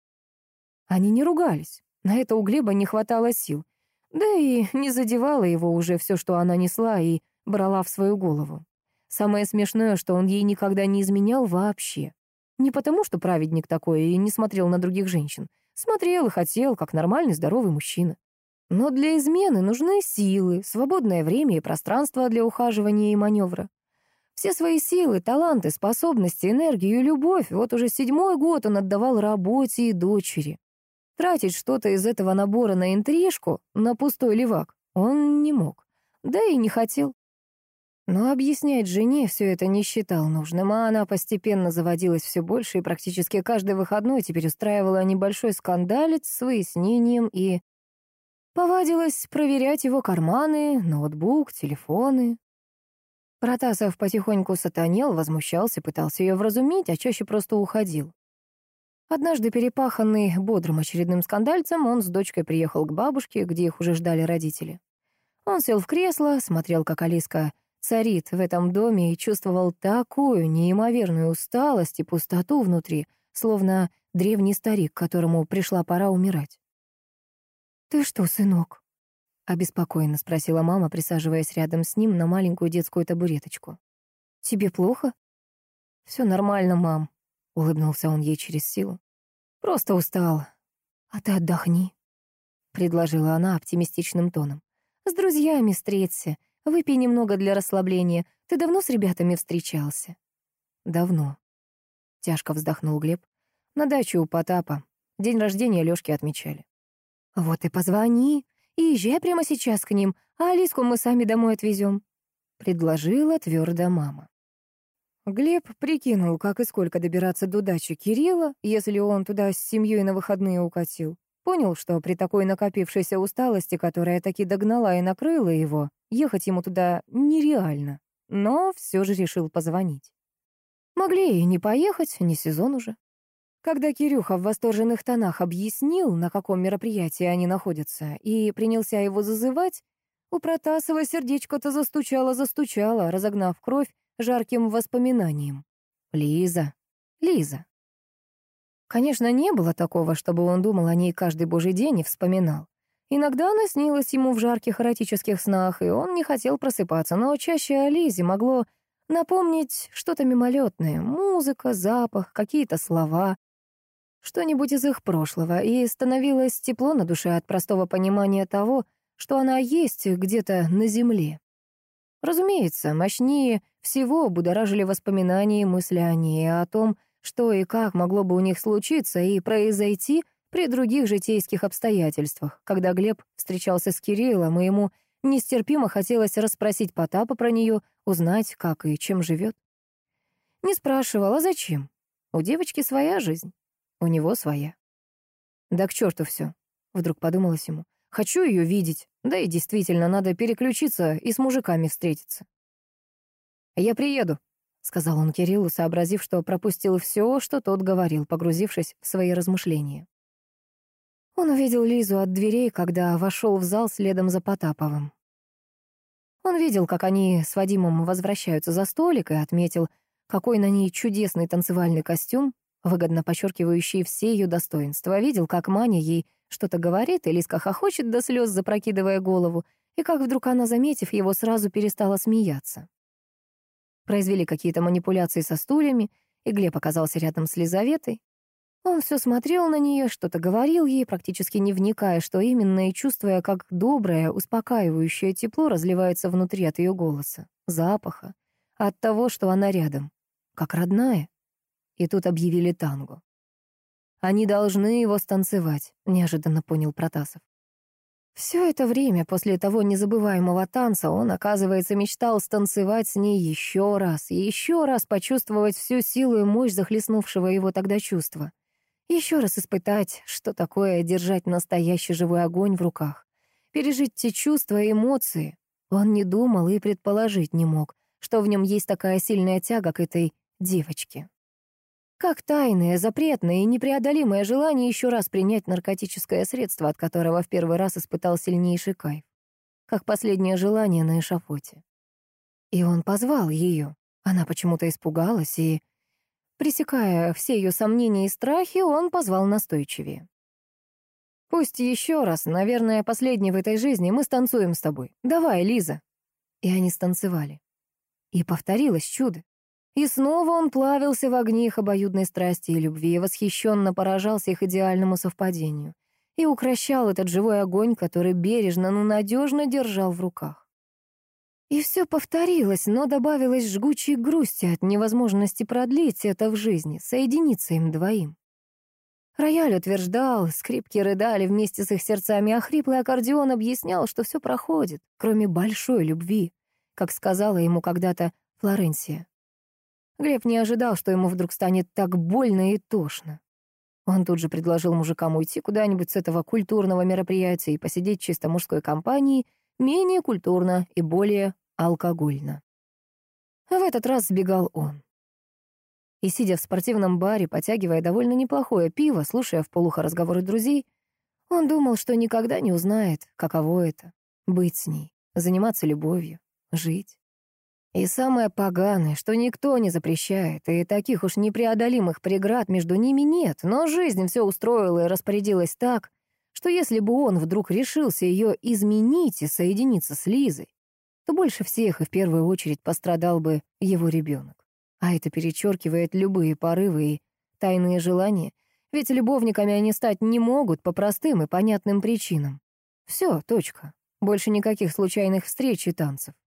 Они не ругались. На это у Глеба не хватало сил. Да и не задевало его уже все, что она несла и брала в свою голову. Самое смешное, что он ей никогда не изменял вообще. Не потому, что праведник такой и не смотрел на других женщин. Смотрел и хотел, как нормальный здоровый мужчина. Но для измены нужны силы, свободное время и пространство для ухаживания и маневра. Все свои силы, таланты, способности, энергию и любовь вот уже седьмой год он отдавал работе и дочери. Тратить что-то из этого набора на интрижку, на пустой левак, он не мог, да и не хотел. Но объяснять жене все это не считал нужным, а она постепенно заводилась все больше и практически каждый выходной теперь устраивала небольшой скандалец с выяснением и повадилась проверять его карманы, ноутбук, телефоны. Протасов потихоньку сатанел, возмущался, пытался ее вразумить, а чаще просто уходил. Однажды, перепаханный бодрым очередным скандальцем, он с дочкой приехал к бабушке, где их уже ждали родители. Он сел в кресло, смотрел, как Алиска царит в этом доме и чувствовал такую неимоверную усталость и пустоту внутри, словно древний старик, которому пришла пора умирать. «Ты что, сынок?» — обеспокоенно спросила мама, присаживаясь рядом с ним на маленькую детскую табуреточку. «Тебе плохо?» «Все нормально, мам», — улыбнулся он ей через силу. «Просто устал. А ты отдохни», — предложила она оптимистичным тоном. «С друзьями встреться, выпей немного для расслабления. Ты давно с ребятами встречался?» «Давно», — тяжко вздохнул Глеб. «На даче у Потапа. День рождения Лёшки отмечали». «Вот и позвони, и езжай прямо сейчас к ним, а Алиску мы сами домой отвезем», — предложила твердо мама. Глеб прикинул, как и сколько добираться до дачи Кирилла, если он туда с семьей на выходные укатил. Понял, что при такой накопившейся усталости, которая таки догнала и накрыла его, ехать ему туда нереально, но все же решил позвонить. Могли и не поехать, не сезон уже. Когда Кирюха в восторженных тонах объяснил, на каком мероприятии они находятся, и принялся его зазывать, у Протасова сердечко-то застучало-застучало, разогнав кровь жарким воспоминанием. Лиза, Лиза. Конечно, не было такого, чтобы он думал о ней каждый божий день и вспоминал. Иногда она снилась ему в жарких эротических снах, и он не хотел просыпаться, но чаще о Лизе могло напомнить что-то мимолетное: музыка, запах, какие-то слова, что-нибудь из их прошлого, и становилось тепло на душе от простого понимания того, что она есть где-то на земле. Разумеется, мощнее всего будоражили воспоминания и мысли о ней, о том, что и как могло бы у них случиться и произойти при других житейских обстоятельствах. Когда Глеб встречался с Кириллом, и ему нестерпимо хотелось расспросить Потапа про нее, узнать, как и чем живет. Не спрашивал, а зачем? У девочки своя жизнь, у него своя. Да к черту все, вдруг подумалось ему. Хочу ее видеть, да и действительно, надо переключиться и с мужиками встретиться. «Я приеду», — сказал он Кириллу, сообразив, что пропустил все, что тот говорил, погрузившись в свои размышления. Он увидел Лизу от дверей, когда вошел в зал следом за Потаповым. Он видел, как они с Вадимом возвращаются за столик, и отметил, какой на ней чудесный танцевальный костюм, выгодно подчеркивающий все ее достоинства. Видел, как Маня ей что-то говорит, и Лизка хохочет до слез, запрокидывая голову, и как вдруг она, заметив его, сразу перестала смеяться. Произвели какие-то манипуляции со стульями, и Глеб оказался рядом с Лизаветой. Он все смотрел на нее, что-то говорил ей, практически не вникая, что именно, и чувствуя, как доброе, успокаивающее тепло разливается внутри от ее голоса, запаха, от того, что она рядом, как родная. И тут объявили танго. Они должны его станцевать, неожиданно понял Протасов. Все это время после того незабываемого танца он, оказывается, мечтал станцевать с ней еще раз, и еще раз почувствовать всю силу и мощь захлестнувшего его тогда чувства. Еще раз испытать, что такое держать настоящий живой огонь в руках. Пережить те чувства и эмоции. Он не думал и предположить не мог, что в нем есть такая сильная тяга к этой девочке. Как тайное, запретное и непреодолимое желание еще раз принять наркотическое средство, от которого в первый раз испытал сильнейший кайф. Как последнее желание на эшафоте. И он позвал ее. Она почему-то испугалась, и, пресекая все ее сомнения и страхи, он позвал настойчивее. «Пусть еще раз, наверное, последний в этой жизни, мы станцуем с тобой. Давай, Лиза». И они станцевали. И повторилось чудо. И снова он плавился в огне их обоюдной страсти и любви, и восхищенно поражался их идеальному совпадению, и укрощал этот живой огонь, который бережно, но надежно держал в руках. И все повторилось, но добавилось жгучей грусти от невозможности продлить это в жизни, соединиться им двоим. Рояль утверждал, скрипки рыдали вместе с их сердцами, а хриплый аккордеон объяснял, что все проходит, кроме большой любви, как сказала ему когда-то Флоренсия. Глеб не ожидал, что ему вдруг станет так больно и тошно. Он тут же предложил мужикам уйти куда-нибудь с этого культурного мероприятия и посидеть чисто мужской компанией, менее культурно и более алкогольно. А в этот раз сбегал он. И, сидя в спортивном баре, потягивая довольно неплохое пиво, слушая вполуха разговоры друзей, он думал, что никогда не узнает, каково это — быть с ней, заниматься любовью, жить. И самое поганое, что никто не запрещает, и таких уж непреодолимых преград между ними нет, но жизнь все устроила и распорядилась так, что если бы он вдруг решился ее изменить и соединиться с Лизой, то больше всех и в первую очередь пострадал бы его ребенок. А это перечеркивает любые порывы и тайные желания, ведь любовниками они стать не могут по простым и понятным причинам. Все, точка. Больше никаких случайных встреч и танцев.